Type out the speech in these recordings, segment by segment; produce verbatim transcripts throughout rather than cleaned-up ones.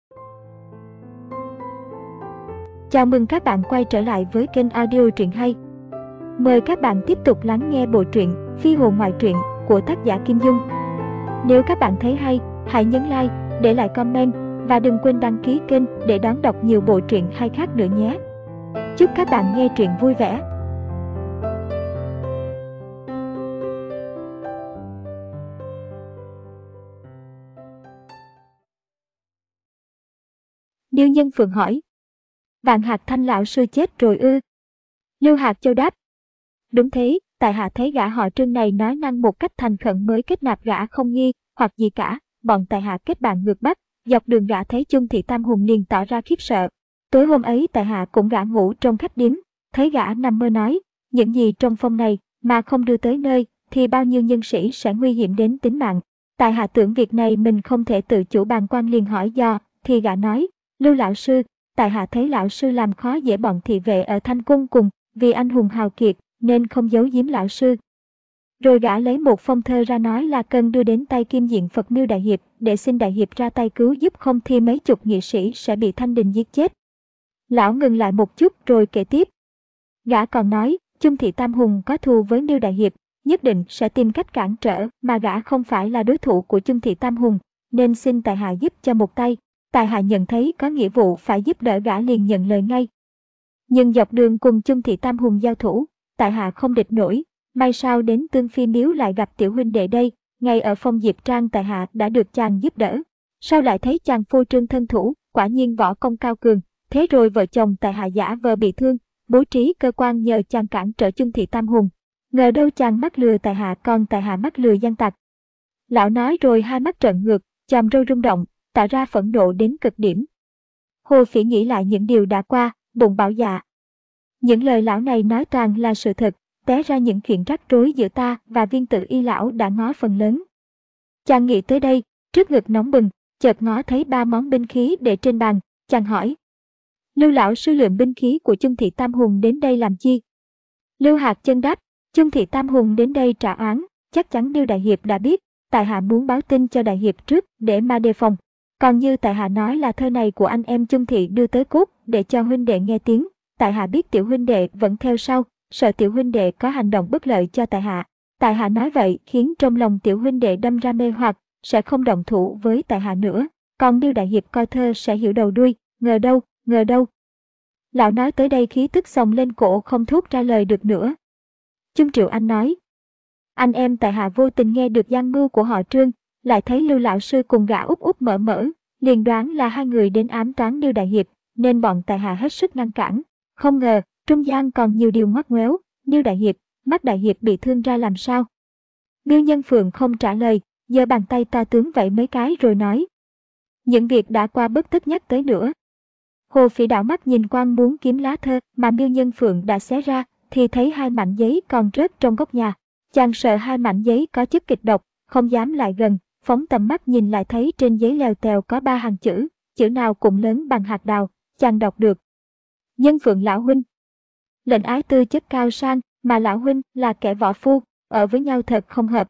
Chào mừng các bạn quay trở lại với kênh audio truyện hay. Mời các bạn tiếp tục lắng nghe bộ truyện Phi hồn ngoại truyện của tác giả Kim Dung. Nếu các bạn thấy hay, hãy nhấn like, để lại comment và đừng quên đăng ký kênh để đón đọc nhiều bộ truyện hay khác nữa nhé. Chúc các bạn nghe truyện vui vẻ. Điêu Nhân Phượng hỏi: Vạn Hạc Thanh lão sư chết rồi ư? Lưu Hạc Châu đáp: Đúng thế, tại hạ thấy gã họ Trương này nói năng một cách thành khẩn mới kết nạp gã, không nghi hoặc gì cả. Bọn tại hạ kết bạn ngược Bắc, dọc đường gã thấy Chung Thị Tam Hùng liền tỏ ra khiếp sợ. Tối hôm ấy tại hạ cũng gã ngủ trong khách điếm, thấy gã nằm mơ nói những gì trong phong này mà không đưa tới nơi thì bao nhiêu nhân sĩ sẽ nguy hiểm đến tính mạng. Tại hạ tưởng việc này mình không thể tự chủ bàng quan, liền hỏi do, thì gã nói: Lưu lão sư, tại hạ thấy lão sư làm khó dễ bọn thị vệ ở Thanh Cung cùng, vì anh hùng hào kiệt nên không giấu giếm lão sư. Rồi gã lấy một phong thơ ra nói là cần đưa đến tay Kim Diện Phật Miêu đại hiệp để xin đại hiệp ra tay cứu giúp, không thì mấy chục nghị sĩ sẽ bị Thanh Đình giết chết. Lão ngừng lại một chút rồi kể tiếp. Gã còn nói Chung Thị Tam Hùng có thù với Miêu đại hiệp, nhất định sẽ tìm cách cản trở, mà gã không phải là đối thủ của Chung Thị Tam Hùng, nên xin tại hạ giúp cho một tay. Tại hạ nhận thấy có nghĩa vụ phải giúp đỡ, gã liền nhận lời ngay. Nhưng dọc đường cùng Chung Thị Tam Hùng giao thủ, tại hạ không địch nổi, may sao đến Tương Phi Miếu lại gặp tiểu huynh đệ đây. Ngay ở Phong Diệp Trang tại hạ đã được chàng giúp đỡ, sao lại thấy chàng phô trương thân thủ, quả nhiên võ công cao cường. Thế rồi vợ chồng tại hạ giả vờ bị thương, bố trí cơ quan nhờ chàng cản trở Chung Thị Tam Hùng. Ngờ đâu chàng mắc lừa tại hạ, còn tại hạ mắc lừa gian tặc. Lão nói rồi hai mắt trợn ngược, chòm râu rung động, tỏ ra phẫn nộ đến cực điểm. Hồ Phỉ nghĩ lại những điều đã qua, bụng bảo dạ. Những lời lão này nói toàn là sự thật, té ra những chuyện rắc rối giữa ta và Viên Tự Y lão đã ngó phần lớn. Chàng nghĩ tới đây, trước ngực nóng bừng, chợt ngó thấy ba món binh khí để trên bàn, chàng hỏi: Lưu lão sư lượm binh khí của Chung Thị Tam Hùng đến đây làm chi? Lưu Hạc Chân đáp: Chung Thị Tam Hùng đến đây trả oán, chắc chắn Miêu đại hiệp đã biết, tại hạ muốn báo tin cho đại hiệp trước để mà đề phòng. Còn như tại hạ nói là thơ này của anh em Chung Thị đưa tới cốt để cho huynh đệ nghe tiếng, tại hạ biết tiểu huynh đệ vẫn theo sau, sợ tiểu huynh đệ có hành động bất lợi cho tại hạ. Tại hạ nói vậy khiến trong lòng tiểu huynh đệ đâm ra mê hoặc, sẽ không động thủ với tại hạ nữa. Còn Miêu đại hiệp coi thơ sẽ hiểu đầu đuôi, ngờ đâu, ngờ đâu. Lão nói tới đây khí tức xông lên cổ, không thốt ra lời được nữa. Chung Triệu Anh nói: Anh em tại hạ vô tình nghe được gian mưu của họ Trương, lại thấy Lưu lão sư cùng gã úp úp mở mở, liền đoán là hai người đến ám toán Miêu đại hiệp, nên bọn tại hạ hết sức ngăn cản. Không ngờ trung gian còn nhiều điều ngoắt ngoéo. Miêu đại hiệp, mắt đại hiệp bị thương ra làm sao? Miêu Nhân Phượng không trả lời, giơ bàn tay to tướng vẫy mấy cái rồi nói: Những việc đã qua bất tất nhắc tới nữa. Hồ Phỉ đảo mắt nhìn quan muốn kiếm lá thơ mà Miêu Nhân Phượng đã xé ra, thì thấy hai mảnh giấy còn rớt trong góc nhà. Chàng sợ hai mảnh giấy có chất kịch độc, không dám lại gần, phóng tầm mắt nhìn lại thấy trên giấy lèo tèo có ba hàng chữ, chữ nào cũng lớn bằng hạt đào. Chàng đọc được: Nhân Phượng lão huynh. Lệnh ái tư chất cao sang, mà lão huynh là kẻ võ phu, ở với nhau thật không hợp.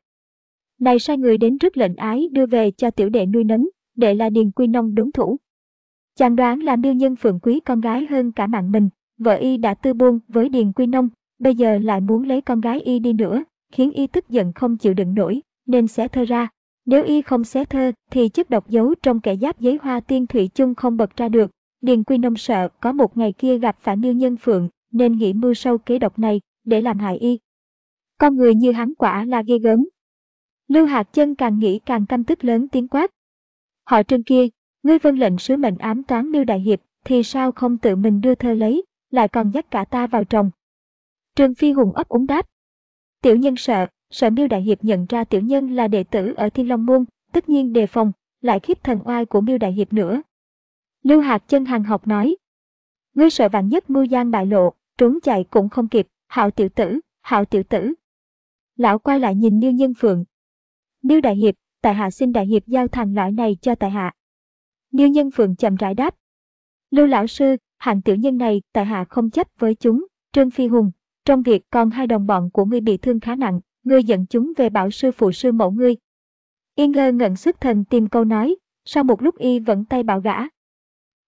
Này sai người đến rước lệnh ái đưa về cho tiểu đệ nuôi nấng, đệ là Điền Quy Nông đúng thủ. Chàng đoán là Miêu Nhân Phượng quý con gái hơn cả mạng mình, vợ y đã tư buôn với Điền Quy Nông, bây giờ lại muốn lấy con gái y đi nữa, khiến y tức giận không chịu đựng nổi, nên xé thơ ra. Nếu y không xé thơ thì chất độc giấu trong kẻ giáp giấy hoa tiên thủy chung không bật ra được. Điền Quy Nông sợ có một ngày kia gặp phải Miêu Nhân Phượng, nên nghĩ mưu sâu kế độc này để làm hại y. Con người như hắn quả là ghê gớm. Lưu Hạc Chân càng nghĩ càng căm tức, lớn tiếng quát: Họ Trương kia, ngươi vâng lệnh sứ mệnh ám toán Miêu đại hiệp, thì sao không tự mình đưa thơ lấy, lại còn dắt cả ta vào trồng? Trương Phi Hùng ấp úng đáp: Tiểu nhân sợ, sợ Miêu đại hiệp nhận ra tiểu nhân là đệ tử ở Thiên Long Môn, tất nhiên đề phòng, lại khiếp thần oai của Miêu đại hiệp nữa. Lưu Hạc Chân hằng học nói: Ngươi sợ vạn nhất mưu gian bại lộ, trốn chạy cũng không kịp, hạo tiểu tử, hạo tiểu tử. Lão quay lại nhìn Miêu Nhân Phượng: Miêu đại hiệp, tại hạ xin đại hiệp giao thằng lõi này cho tại hạ. Miêu Nhân Phượng chậm rãi đáp: Lưu lão sư, hạng tiểu nhân này tại hạ không chấp với chúng. Trương Phi Hùng, trong việc còn hai đồng bọn của ngươi bị thương khá nặng, ngươi dẫn chúng về bảo sư phụ sư mẫu ngươi. Y ngơ ngẩn xuất thần tìm câu nói, sau một lúc y vẫn tay bảo gã: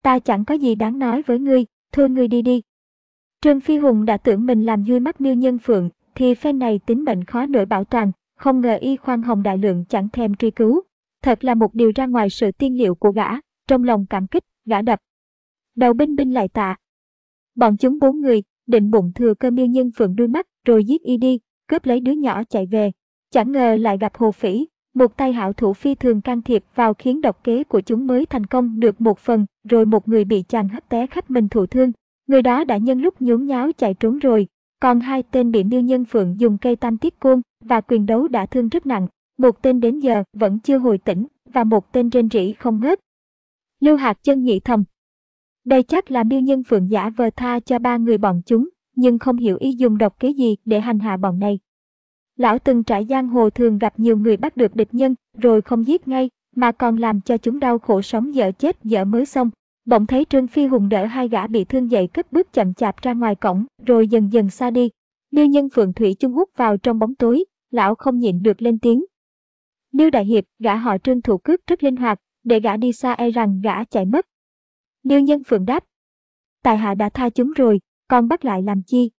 Ta chẳng có gì đáng nói với ngươi, thôi ngươi đi đi. Trương Phi Hùng đã tưởng mình làm vui mắt Miêu Nhân Phượng, thì phen này tính mệnh khó nổi bảo toàn, không ngờ y khoan hồng đại lượng chẳng thèm truy cứu. Thật là một điều ra ngoài sự tiên liệu của gã, trong lòng cảm kích, gã đập đầu binh binh lại tạ. Bọn chúng bốn người, định bụng thừa cơ Miêu Nhân Phượng đuôi mắt rồi giết y đi, cướp lấy đứa nhỏ chạy về. Chẳng ngờ lại gặp Hồ Phỉ, một tay hảo thủ phi thường can thiệp vào khiến độc kế của chúng mới thành công được một phần, rồi một người bị chàng hất té khắp mình thụ thương. Người đó đã nhân lúc nhốn nháo chạy trốn rồi, còn hai tên bị Miêu Nhân Phượng dùng cây tam tiết côn và quyền đấu đã thương rất nặng. Một tên đến giờ vẫn chưa hồi tỉnh và một tên rên rỉ không ngớt. Lưu Hạc Chân nghĩ thầm, đây chắc là Miêu Nhân Phượng giả vờ tha cho ba người bọn chúng, nhưng không hiểu ý dùng độc kế gì để hành hạ bọn này. Lão từng trải giang hồ thường gặp nhiều người bắt được địch nhân rồi không giết ngay, mà còn làm cho chúng đau khổ sống dở chết dở mới xong. Bỗng thấy Trương Phi Hùng đỡ hai gã bị thương dậy cất bước chậm chạp ra ngoài cổng, rồi dần dần xa đi. Miêu Nhân Phượng thủy chung hút vào trong bóng tối, lão không nhịn được lên tiếng. Miêu đại hiệp, gã họ Trương thủ cước rất linh hoạt, để gã đi xa e rằng gã chạy mất. Miêu Nhân Phượng đáp, tại hạ đã tha chúng rồi, còn bắt lại làm chi?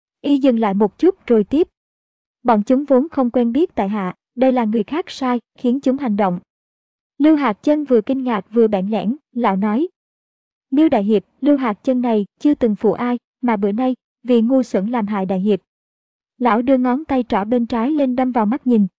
Y dừng lại một chút rồi tiếp. Bọn chúng vốn không quen biết tại hạ, đây là người khác sai, khiến chúng hành động. Lưu Hạc Chân vừa kinh ngạc vừa bẽn lẽn, lão nói. Miêu đại hiệp, Lưu Hạc Chân này chưa từng phụ ai, mà bữa nay, vì ngu xuẩn làm hại đại hiệp. Lão đưa ngón tay trỏ bên trái lên đâm vào mắt nhìn.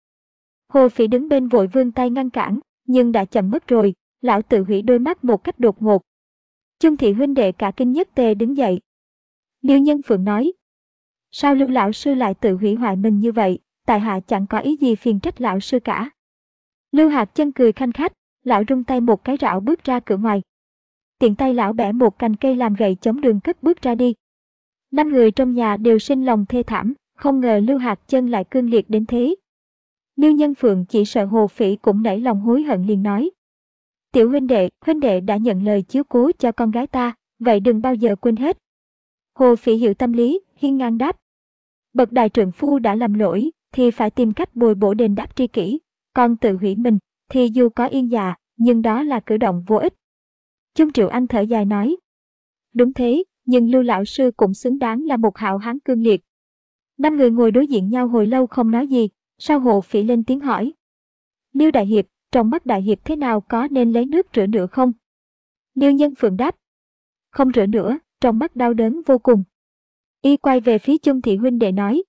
Hồ Phỉ đứng bên vội vươn tay ngăn cản, nhưng đã chậm mất rồi, lão tự hủy đôi mắt một cách đột ngột. Chung thị huynh đệ cả kinh nhất tề đứng dậy. Miêu Nhân Phượng nói. Sao Lưu lão sư lại tự hủy hoại mình như vậy, tại hạ chẳng có ý gì phiền trách lão sư cả. Lưu Hạc Chân cười khanh khách, lão rung tay một cái rảo bước ra cửa ngoài. Tiện tay lão bẻ một cành cây làm gậy chống đường cất bước ra đi. Năm người trong nhà đều sinh lòng thê thảm, không ngờ Lưu Hạc Chân lại cương liệt đến thế. Miêu Nhân Phượng chỉ sợ Hồ Phỉ cũng nảy lòng hối hận liền nói. Tiểu huynh đệ, huynh đệ đã nhận lời chiếu cố cho con gái ta, vậy đừng bao giờ quên hết. Hồ Phỉ hiểu tâm lý, hiên ngang đáp. Bậc đại trượng phu đã làm lỗi, thì phải tìm cách bồi bổ đền đáp tri kỷ, còn tự hủy mình, thì dù có yên dạ, nhưng đó là cử động vô ích. Chung Triệu Anh thở dài nói. Đúng thế, nhưng Lưu lão sư cũng xứng đáng là một hảo hán cương liệt. Năm người ngồi đối diện nhau hồi lâu không nói gì, sau Hồ Phỉ lên tiếng hỏi. Miêu đại hiệp, trong mắt đại hiệp thế nào, có nên lấy nước rửa nữa không? Miêu Nhân Phượng đáp. Không rửa nữa, trong mắt đau đớn vô cùng. Y quay về phía Chung thị huynh đệ nói.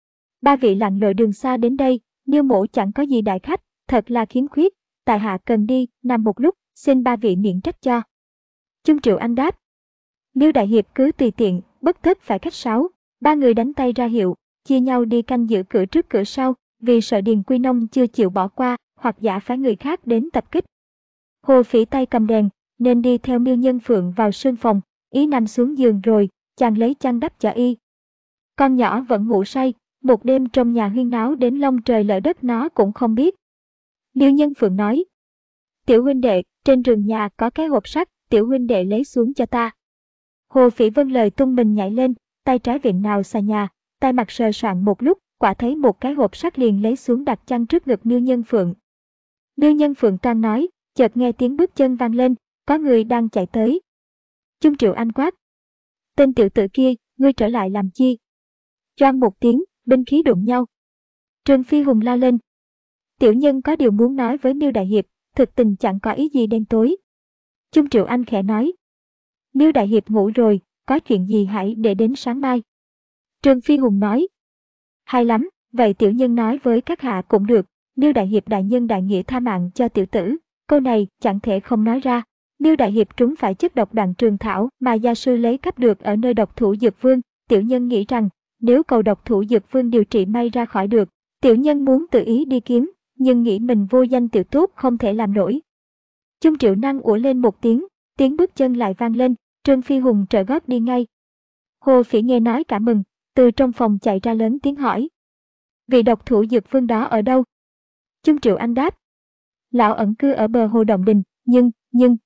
Ba vị lặn lội đường xa đến đây, Miêu mỗ chẳng có gì đại khách, thật là khiếm khuyết, tại hạ cần đi, nằm một lúc, xin ba vị miễn trách cho. Chung Triệu Anh đáp. Miêu đại hiệp cứ tùy tiện, bất tất phải khách sáo. Ba người đánh tay ra hiệu, chia nhau đi canh giữ cửa trước cửa sau, vì sợ Điền Quy Nông chưa chịu bỏ qua, hoặc giả phái người khác đến tập kích. Hồ Phỉ tay cầm đèn, nên đi theo Miêu Nhân Phượng vào sương phòng, ý nằm xuống giường rồi, chàng lấy chăn đắp cho y. Con nhỏ vẫn ngủ say, một đêm trong nhà huyên náo đến long trời lở đất nó cũng không biết. Miêu Nhân Phượng nói. Tiểu huynh đệ, trên giường nhà có cái hộp sắt, tiểu huynh đệ lấy xuống cho ta. Hồ Phỉ vâng lời tung mình nhảy lên, tay trái viện nào xà nhà, tay mặt sờ soạn một lúc, quả thấy một cái hộp sắt liền lấy xuống đặt chăn trước ngực Miêu Nhân Phượng. Miêu Nhân Phượng toan nói, chợt nghe tiếng bước chân vang lên, có người đang chạy tới. Chung Triệu Anh quát. Tên tiểu tử kia, ngươi trở lại làm chi? Choang một tiếng, binh khí đụng nhau. Trương Phi Hùng la lên. Tiểu nhân có điều muốn nói với Miêu đại hiệp, thực tình chẳng có ý gì đen tối. Chung Triệu Anh khẽ nói. Miêu đại hiệp ngủ rồi, có chuyện gì hãy để đến sáng mai. Trương Phi Hùng nói. Hay lắm, vậy tiểu nhân nói với các hạ cũng được, Miêu đại hiệp đại nhân đại nghĩa tha mạng cho tiểu tử, câu này chẳng thể không nói ra. Miêu đại hiệp trúng phải chất độc Đoạn Trường Thảo mà gia sư lấy cắp được ở nơi độc thủ Dược Vương, tiểu nhân nghĩ rằng nếu cầu độc thủ Dược Vương điều trị may ra khỏi được, tiểu nhân muốn tự ý đi kiếm, nhưng nghĩ mình vô danh tiểu tốt không thể làm nổi. Chung Triệu Năng ủa lên một tiếng, tiếng bước chân lại vang lên, Trương Phi Hùng trở gót đi ngay. Hồ Phỉ nghe nói cả mừng, từ trong phòng chạy ra lớn tiếng hỏi. Vị độc thủ Dược Vương đó ở đâu? Chung Triệu Anh đáp. Lão ẩn cư ở bờ hồ Động Đình, nhưng, nhưng...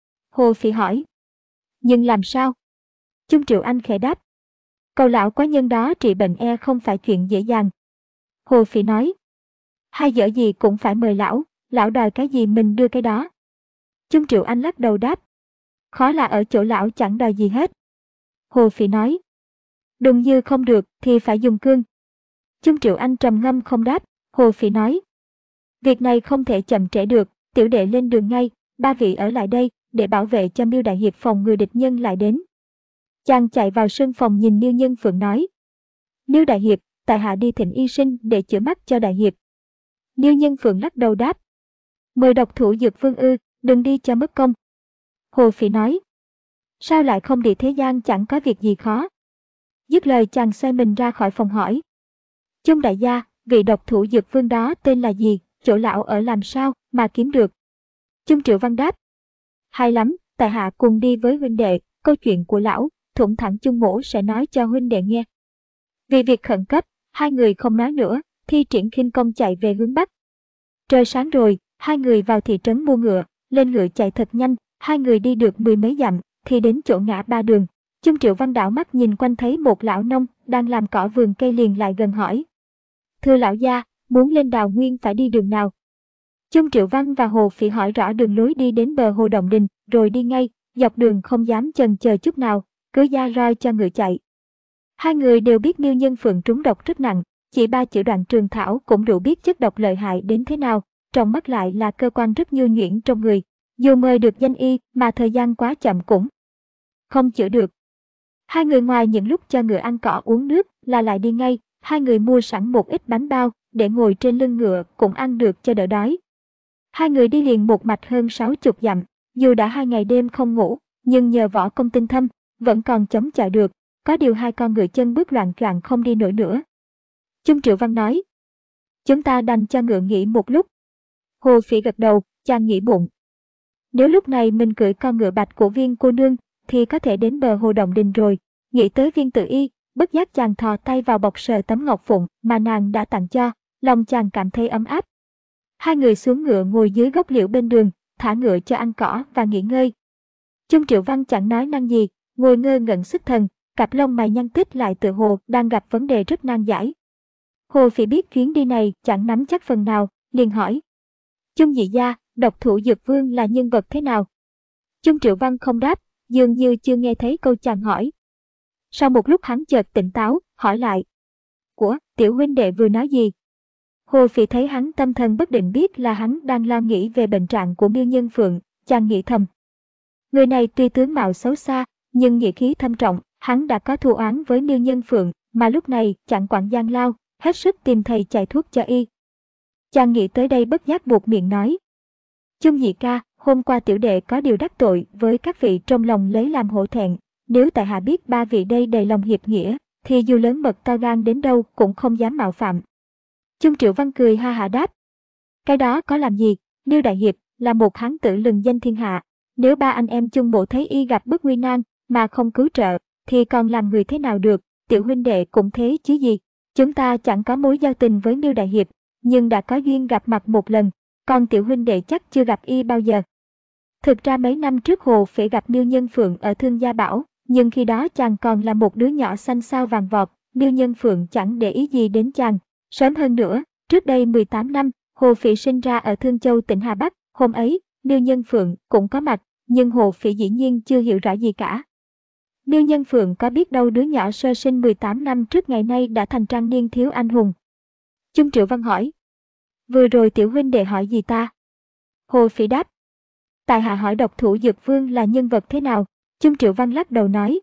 Hồ Phỉ hỏi. Nhưng làm sao? Chung Triệu Anh khẽ đáp. Cầu lão quá nhân đó trị bệnh e không phải chuyện dễ dàng. Hồ Phỉ nói. Hay dở gì cũng phải mời lão, lão đòi cái gì mình đưa cái đó. Chung Triệu Anh lắc đầu đáp. Khó là ở chỗ lão chẳng đòi gì hết. Hồ Phỉ nói. Đùng Dư không được thì phải dùng cương. Chung Triệu Anh trầm ngâm không đáp. Hồ Phỉ nói. Việc này không thể chậm trễ được, tiểu đệ lên đường ngay, ba vị ở lại đây để bảo vệ cho Miêu Đại Hiệp phòng người địch nhân lại đến. Chàng chạy vào sân phòng nhìn Miêu Nhân Phượng nói. Miêu Đại Hiệp, tại hạ đi thỉnh y sinh để chữa mắt cho Đại Hiệp. Miêu Nhân Phượng lắc đầu đáp. Mời độc thủ Dược Vương ư, đừng đi cho mất công. Hồ Phỉ nói. Sao lại không đi, thế gian chẳng có việc gì khó. Dứt lời chàng xoay mình ra khỏi phòng hỏi. Chung đại gia, vị độc thủ Dược Vương đó tên là gì, chỗ lão ở làm sao mà kiếm được? Chung Triệu Văn đáp. Hay lắm, tại hạ cùng đi với huynh đệ, câu chuyện của lão, thủng thẳng Chung Mỗ sẽ nói cho huynh đệ nghe. Vì việc khẩn cấp, hai người không nói nữa, thi triển khinh công chạy về hướng Bắc. Trời sáng rồi, hai người vào thị trấn mua ngựa, lên ngựa chạy thật nhanh, hai người đi được mười mấy dặm, thì đến chỗ ngã ba đường. Chung Triệu Văn đảo mắt nhìn quanh thấy một lão nông đang làm cỏ vườn cây liền lại gần hỏi. Thưa lão gia, muốn lên Đào Nguyên phải đi đường nào? Chung Triệu Văn và Hồ Phỉ hỏi rõ đường lối đi đến bờ hồ Động Đình, rồi đi ngay, dọc đường không dám chần chờ chút nào, cứ da roi cho ngựa chạy. Hai người đều biết Miêu Nhân Phượng trúng độc rất nặng, chỉ ba chữ Đoạn Trường Thảo cũng đủ biết chất độc lợi hại đến thế nào, trong mắt lại là cơ quan rất nhu nhuyễn trong người. Dù mời được danh y mà thời gian quá chậm cũng không chữa được. Hai người ngoài những lúc cho ngựa ăn cỏ uống nước là lại đi ngay, hai người mua sẵn một ít bánh bao để ngồi trên lưng ngựa cũng ăn được cho đỡ đói. Hai người đi liền một mạch hơn sáu chục dặm, dù đã hai ngày đêm không ngủ, nhưng nhờ võ công tinh thâm, vẫn còn chống chọi được, có điều hai con ngựa chân bước loạn choạng không đi nổi nữa. Chung Triệu Văn nói, chúng ta đành cho ngựa nghỉ một lúc. Hồ Phỉ gật đầu, chàng nghĩ bụng. Nếu lúc này mình cưỡi con ngựa bạch của Viên cô nương, thì có thể đến bờ hồ Động Đình rồi. Nghĩ tới Viên Tự Y, bất giác chàng thò tay vào bọc sờ tấm ngọc phụng mà nàng đã tặng cho, lòng chàng cảm thấy ấm áp. Hai người xuống ngựa ngồi dưới gốc liễu bên đường, thả ngựa cho ăn cỏ và nghỉ ngơi. Chung Triệu Văn chẳng nói năng gì, ngồi ngơ ngẩn xuất thần, cặp lông mày nhăn tít lại tựa hồ đang gặp vấn đề rất nan giải. Hồ Phỉ biết chuyến đi này chẳng nắm chắc phần nào, liền hỏi. Chung nhị gia, độc thủ Dược Vương là nhân vật thế nào? Chung Triệu Văn không đáp, dường như chưa nghe thấy câu chàng hỏi. Sau một lúc hắn chợt tỉnh táo, hỏi lại. Của, tiểu huynh đệ vừa nói gì? Hồ Phỉ thấy hắn tâm thần bất định biết là hắn đang lo nghĩ về bệnh trạng của Miêu Nhân Phượng, chàng nghĩ thầm. Người này tuy tướng mạo xấu xa, nhưng nghĩa khí thâm trọng, hắn đã có thù oán với Miêu Nhân Phượng, mà lúc này chẳng quản gian lao, hết sức tìm thầy chạy thuốc cho y. Chàng nghĩ tới đây bất giác buộc miệng nói. Chung nhị ca, hôm qua tiểu đệ có điều đắc tội với các vị trong lòng lấy làm hổ thẹn, nếu tại hạ biết ba vị đây đầy lòng hiệp nghĩa, thì dù lớn mật to gan đến đâu cũng không dám mạo phạm. Chung Triệu Văn cười ha hả đáp. Cái đó có làm gì, Miêu Đại Hiệp là một hán tử lừng danh thiên hạ, nếu ba anh em Chung bộ thấy y gặp bức nguy nan mà không cứu trợ, thì còn làm người thế nào được, tiểu huynh đệ cũng thế chứ gì. Chúng ta chẳng có mối giao tình với Miêu Đại Hiệp, nhưng đã có duyên gặp mặt một lần, còn tiểu huynh đệ chắc chưa gặp y bao giờ. Thực ra mấy năm trước Hồ Phỉ gặp Miêu Nhân Phượng ở Thương Gia Bảo, nhưng khi đó chàng còn là một đứa nhỏ xanh xao vàng vọt, Miêu Nhân Phượng chẳng để ý gì đến chàng. Sớm hơn nữa, trước đây mười tám năm, Hồ Phỉ sinh ra ở Thương Châu tỉnh Hà Bắc, hôm ấy, Miêu Nhân Phượng cũng có mặt, nhưng Hồ Phỉ dĩ nhiên chưa hiểu rõ gì cả. Miêu Nhân Phượng có biết đâu đứa nhỏ sơ sinh mười tám năm trước ngày nay đã thành trang niên thiếu anh hùng. Chung Triệu Văn hỏi. Vừa rồi tiểu huynh đệ hỏi gì ta? Hồ Phỉ đáp. Tại hạ hỏi độc thủ Dược Vương là nhân vật thế nào? Chung Triệu Văn lắc đầu nói.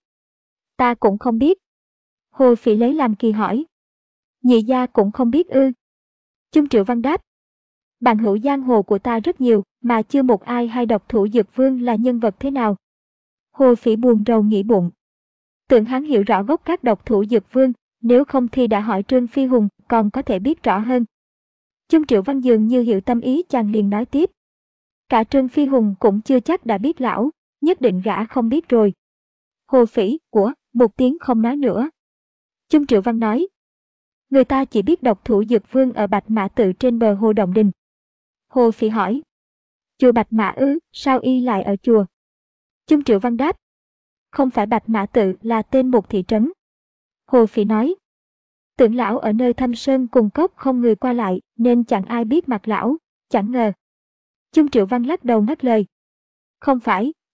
Ta cũng không biết. Hồ Phỉ lấy làm kỳ hỏi. Nhị gia cũng không biết ư? Chung Triệu Văn đáp. Bạn hữu giang hồ của ta rất nhiều, mà chưa một ai hay độc thủ Dược Vương là nhân vật thế nào. Hồ Phỉ buồn rầu nghĩ bụng. Tưởng hắn hiểu rõ gốc các độc thủ Dược Vương, nếu không thì đã hỏi Trương Phi Hùng còn có thể biết rõ hơn. Chung Triệu Văn dường như hiểu tâm ý chàng liền nói tiếp. Cả Trương Phi Hùng cũng chưa chắc đã biết lão, nhất định gã không biết rồi. Hồ Phỉ, của, một tiếng không nói nữa. Chung Triệu Văn nói. Người ta chỉ biết độc thủ Dược Vương ở Bạch Mã Tự trên bờ hồ Động Đình. Hồ Phỉ hỏi. Chùa Bạch Mã ư, sao y lại ở chùa? Chung Triệu Văn đáp. Không phải Bạch Mã Tự là tên một thị trấn. Hồ Phỉ nói. Tưởng lão ở nơi thâm sơn cùng cốc không người qua lại, nên chẳng ai biết mặt lão, chẳng ngờ. Chung Triệu Văn lắc đầu ngắt lời. Không phải,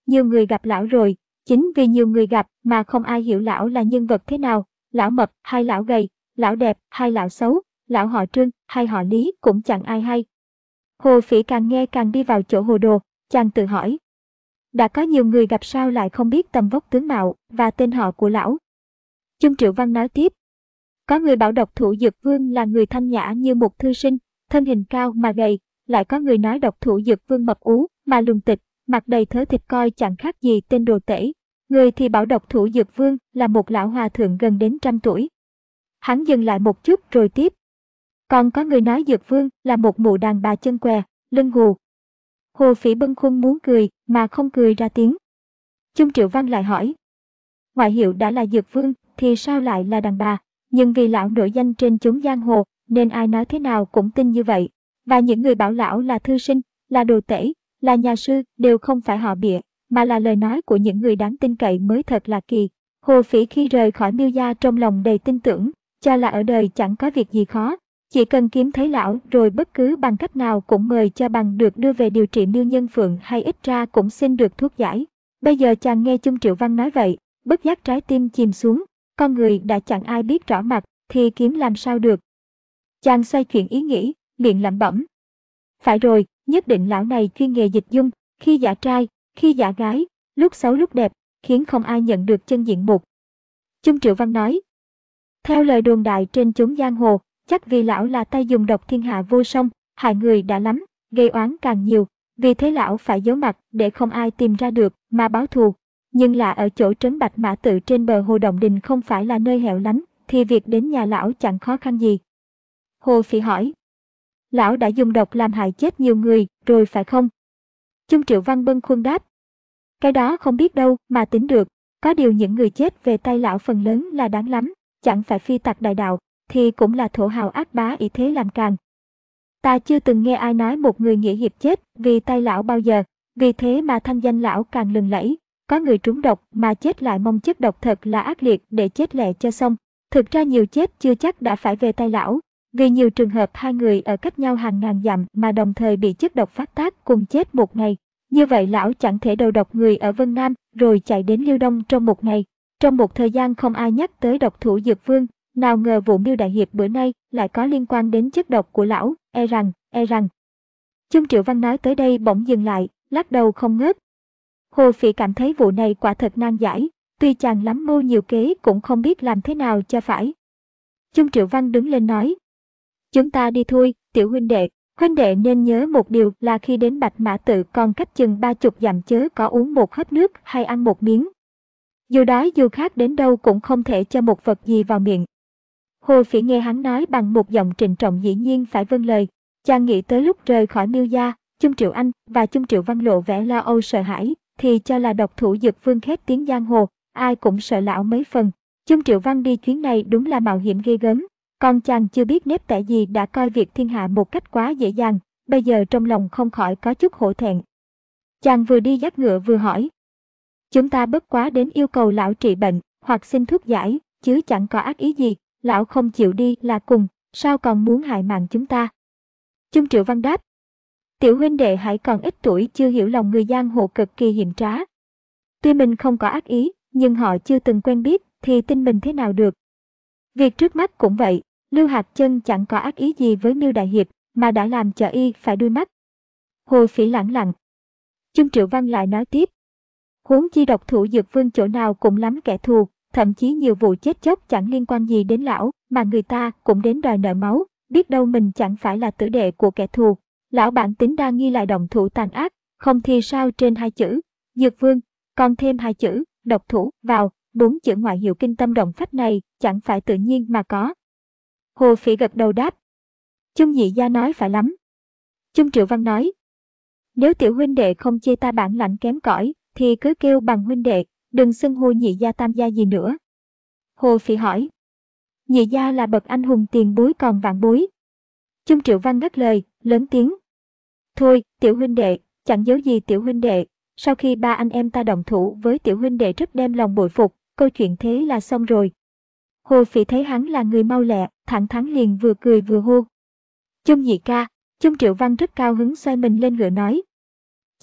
nhiều người gặp lão rồi, chính vì nhiều người gặp mà không ai hiểu lão là nhân vật thế nào, lão mập hay lão gầy, lão đẹp hay lão xấu, lão họ Trương hay họ Lý cũng chẳng ai hay. Hồ Phỉ càng nghe càng đi vào chỗ hồ đồ, chàng tự hỏi. Đã có nhiều người gặp sao lại không biết tầm vóc tướng mạo và tên họ của lão. Chung Triệu Văn nói tiếp. Có người bảo độc thủ Dược Vương là người thanh nhã như một thư sinh, thân hình cao mà gầy, lại có người nói độc thủ Dược Vương mập ú mà lùn tịch, mặt đầy thớ thịt coi chẳng khác gì tên đồ tể. Người thì bảo độc thủ Dược Vương là một lão hòa thượng gần đến trăm tuổi. Hắn dừng lại một chút rồi tiếp. Còn có người nói Dược Vương là một mụ đàn bà chân què, lưng gù. Hồ Phỉ bâng khuâng muốn cười mà không cười ra tiếng. Chung Triệu Văn lại hỏi. Ngoại hiệu đã là Dược Vương thì sao lại là đàn bà? Nhưng vì lão nổi danh trên chốn giang hồ nên ai nói thế nào cũng tin như vậy. Và những người bảo lão là thư sinh, là đồ tể, là nhà sư đều không phải họ bịa, mà là lời nói của những người đáng tin cậy mới thật là kỳ. Hồ Phỉ khi rời khỏi Miêu gia trong lòng đầy tin tưởng, cho là ở đời chẳng có việc gì khó. Chỉ cần kiếm thấy lão rồi bất cứ bằng cách nào cũng mời cho bằng được đưa về điều trị Miêu Nhân Phượng hay ít ra cũng xin được thuốc giải. Bây giờ chàng nghe Chung Triệu Văn nói vậy, bất giác trái tim chìm xuống, con người đã chẳng ai biết rõ mặt thì kiếm làm sao được. Chàng xoay chuyển ý nghĩ, miệng lẩm bẩm. Phải rồi, nhất định lão này chuyên nghề dịch dung, khi giả trai, khi giả gái, lúc xấu lúc đẹp, khiến không ai nhận được chân diện mục. Chung Triệu Văn nói. Theo lời đồn đại trên chốn giang hồ, chắc vì lão là tay dùng độc thiên hạ vô song, hại người đã lắm, gây oán càng nhiều, vì thế lão phải giấu mặt để không ai tìm ra được mà báo thù. Nhưng là ở chỗ trấn Bạch Mã Tự trên bờ hồ Động Đình không phải là nơi hẻo lánh, thì việc đến nhà lão chẳng khó khăn gì. Hồ Phỉ hỏi. Lão đã dùng độc làm hại chết nhiều người rồi phải không? Chung Triệu Văn bâng khuâng đáp. Cái đó không biết đâu mà tính được, có điều những người chết về tay lão phần lớn là đáng lắm, chẳng phải phi tặc đại đạo, thì cũng là thổ hào ác bá ý thế làm càng. Ta chưa từng nghe ai nói một người nghĩa hiệp chết vì tay lão bao giờ, vì thế mà thanh danh lão càng lừng lẫy. Có người trúng độc mà chết lại mong chất độc thật là ác liệt để chết lẹ cho xong. Thực ra nhiều chết chưa chắc đã phải về tay lão, vì nhiều trường hợp hai người ở cách nhau hàng ngàn dặm mà đồng thời bị chất độc phát tác cùng chết một ngày. Như vậy lão chẳng thể đầu độc người ở Vân Nam rồi chạy đến Liêu Đông trong một ngày. Trong một thời gian không ai nhắc tới độc thủ Dược Vương, nào ngờ vụ Miêu Đại Hiệp bữa nay lại có liên quan đến chất độc của lão, e rằng, e rằng. Chung Triệu Văn nói tới đây bỗng dừng lại, lắc đầu không ngớt. Hồ Phỉ cảm thấy vụ này quả thật nan giải, tuy chàng lắm mưu nhiều kế cũng không biết làm thế nào cho phải. Chung Triệu Văn đứng lên nói. Chúng ta đi thôi, tiểu huynh đệ, huynh đệ nên nhớ một điều là khi đến Bạch Mã Tự còn cách chừng ba chục dặm chớ có uống một hớp nước hay ăn một miếng. Dù đói dù khát đến đâu cũng không thể cho một vật gì vào miệng. Hồ Phỉ nghe hắn nói bằng một giọng trịnh trọng dĩ nhiên phải vâng lời. Chàng nghĩ tới lúc rời khỏi Miêu gia, Chung Triệu Anh và Chung Triệu Văn lộ vẻ lo âu sợ hãi, thì cho là độc thủ Dược Vương khét tiếng giang hồ, ai cũng sợ lão mấy phần. Chung Triệu Văn đi chuyến này đúng là mạo hiểm ghê gớm, còn chàng chưa biết nếp tẻ gì đã coi việc thiên hạ một cách quá dễ dàng, bây giờ trong lòng không khỏi có chút hổ thẹn. Chàng vừa đi dắt ngựa vừa hỏi. Chúng ta bất quá đến yêu cầu lão trị bệnh, hoặc xin thuốc giải, chứ chẳng có ác ý gì, lão không chịu đi là cùng, sao còn muốn hại mạng chúng ta? Chung Triệu Văn đáp. Tiểu huynh đệ hãy còn ít tuổi chưa hiểu lòng người giang hồ cực kỳ hiểm trá. Tuy mình không có ác ý, nhưng họ chưa từng quen biết thì tin mình thế nào được. Việc trước mắt cũng vậy, Lưu Hạt Chân chẳng có ác ý gì với Miêu Đại Hiệp mà đã làm cho y phải đuôi mắt. Hồ Phỉ lẳng lặng. Chung Triệu Văn lại nói tiếp. Huống chi độc thủ Dược Vương chỗ nào cũng lắm kẻ thù, thậm chí nhiều vụ chết chóc chẳng liên quan gì đến lão, mà người ta cũng đến đòi nợ máu, biết đâu mình chẳng phải là tử đệ của kẻ thù. Lão bản tính đa nghi lại động thủ tàn ác, không thì sao trên hai chữ Dược Vương, còn thêm hai chữ độc thủ vào, bốn chữ ngoại hiệu kinh tâm động phách này chẳng phải tự nhiên mà có. Hồ Phỉ gật đầu đáp. Chung nhị gia nói phải lắm. Chung Triệu Văn nói. Nếu tiểu huynh đệ không chê ta bản lãnh kém cỏi, thì cứ kêu bằng huynh đệ, đừng xưng hô nhị gia tam gia gì nữa. Hồ Phỉ hỏi. Nhị gia là bậc anh hùng tiền bối còn vạn bối. Chung Triệu Văn ngắt lời, lớn tiếng. Thôi, tiểu huynh đệ, chẳng giấu gì tiểu huynh đệ, sau khi ba anh em ta động thủ với tiểu huynh đệ rất đem lòng bội phục, câu chuyện thế là xong rồi. Hồ Phỉ thấy hắn là người mau lẹ, thẳng thắn liền vừa cười vừa hô. Chung nhị ca, Chung Triệu Văn rất cao hứng xoay mình lên ngựa nói.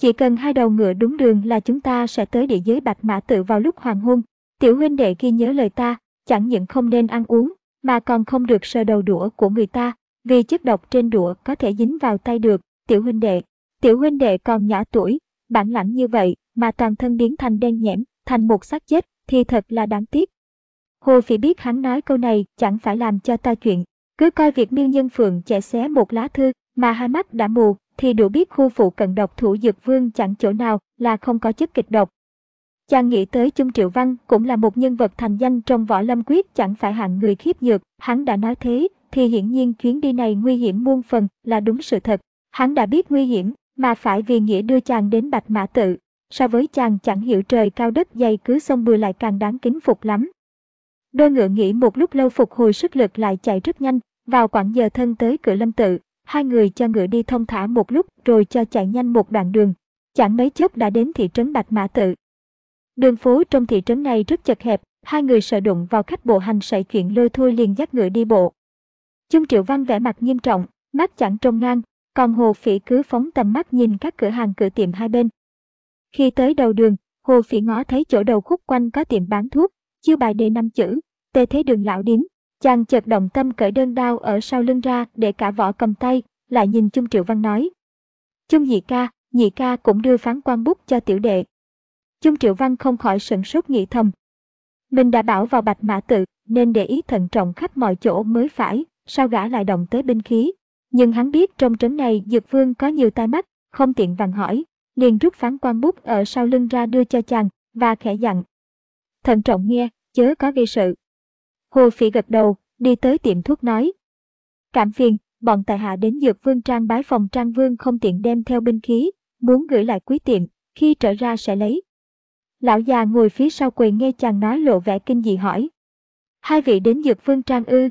Chỉ cần hai đầu ngựa đúng đường là chúng ta sẽ tới địa giới Bạch Mã Tự vào lúc hoàng hôn. Tiểu huynh đệ ghi nhớ lời ta, chẳng những không nên ăn uống, mà còn không được sờ đầu đũa của người ta, vì chất độc trên đũa có thể dính vào tay được. Tiểu huynh đệ, tiểu huynh đệ còn nhỏ tuổi, bản lãnh như vậy mà toàn thân biến thành đen nhẽm, thành một xác chết, thì thật là đáng tiếc. Hồ Phỉ biết hắn nói câu này chẳng phải làm cho ta chuyện, cứ coi việc Miêu Nhân Phượng chẻ xé một lá thư mà hai mắt đã mù, thì đủ biết khu phụ cận độc thủ Dược Vương chẳng chỗ nào là không có chất kịch độc. Chàng nghĩ tới Chung Triệu Văn cũng là một nhân vật thành danh trong võ lâm quyết, chẳng phải hạng người khiếp nhược, hắn đã nói thế, thì hiển nhiên chuyến đi này nguy hiểm muôn phần là đúng sự thật. Hắn đã biết nguy hiểm, mà phải vì nghĩa đưa chàng đến Bạch Mã Tự, so với chàng chẳng hiểu trời cao đất dày cứ xông bừa lại càng đáng kính phục lắm. Đôi ngựa nghỉ một lúc lâu phục hồi sức lực lại chạy rất nhanh, vào khoảng giờ thân tới cửa Lâm Tự, hai người cho ngựa đi thông thả một lúc rồi cho chạy nhanh một đoạn đường. Chẳng mấy chốc đã đến thị trấn Bạch Mã Tự. Đường phố trong thị trấn này rất chật hẹp, hai người sợ đụng vào khách bộ hành xảy chuyện lôi thôi liền dắt ngựa đi bộ. Chung Triệu Văn vẻ mặt nghiêm trọng, mắt chẳng trông ngang, còn Hồ Phỉ cứ phóng tầm mắt nhìn các cửa hàng cửa tiệm hai bên. Khi tới đầu đường, Hồ Phỉ ngó thấy chỗ đầu khúc quanh có tiệm bán thuốc, chiêu bài đề năm chữ, Tề Thế Đường lão điếm. Chàng chợt động tâm cởi đơn đao ở sau lưng ra để cả vỏ cầm tay, lại nhìn Chung Triệu Văn nói: Chung nhị ca, nhị ca cũng đưa phán quan bút cho tiểu đệ. Chung Triệu Văn không khỏi sửng sốt nghĩ thầm. Mình đã bảo vào Bạch Mã Tự nên để ý thận trọng khắp mọi chỗ mới phải, sao gã lại động tới binh khí. Nhưng hắn biết trong trấn này Dược Vương có nhiều tai mắt, không tiện vặn hỏi, liền rút phán quan bút ở sau lưng ra đưa cho chàng, và khẽ dặn: Thận trọng nghe, chớ có gây sự. Hồ Phỉ gật đầu, đi tới tiệm thuốc nói: Cảm phiền, bọn tại hạ đến Dược Vương Trang bái phòng Trang Vương không tiện đem theo binh khí, muốn gửi lại quý tiệm, khi trở ra sẽ lấy. Lão già ngồi phía sau quầy nghe chàng nói lộ vẻ kinh dị hỏi: Hai vị đến Dược Vương Trang ư?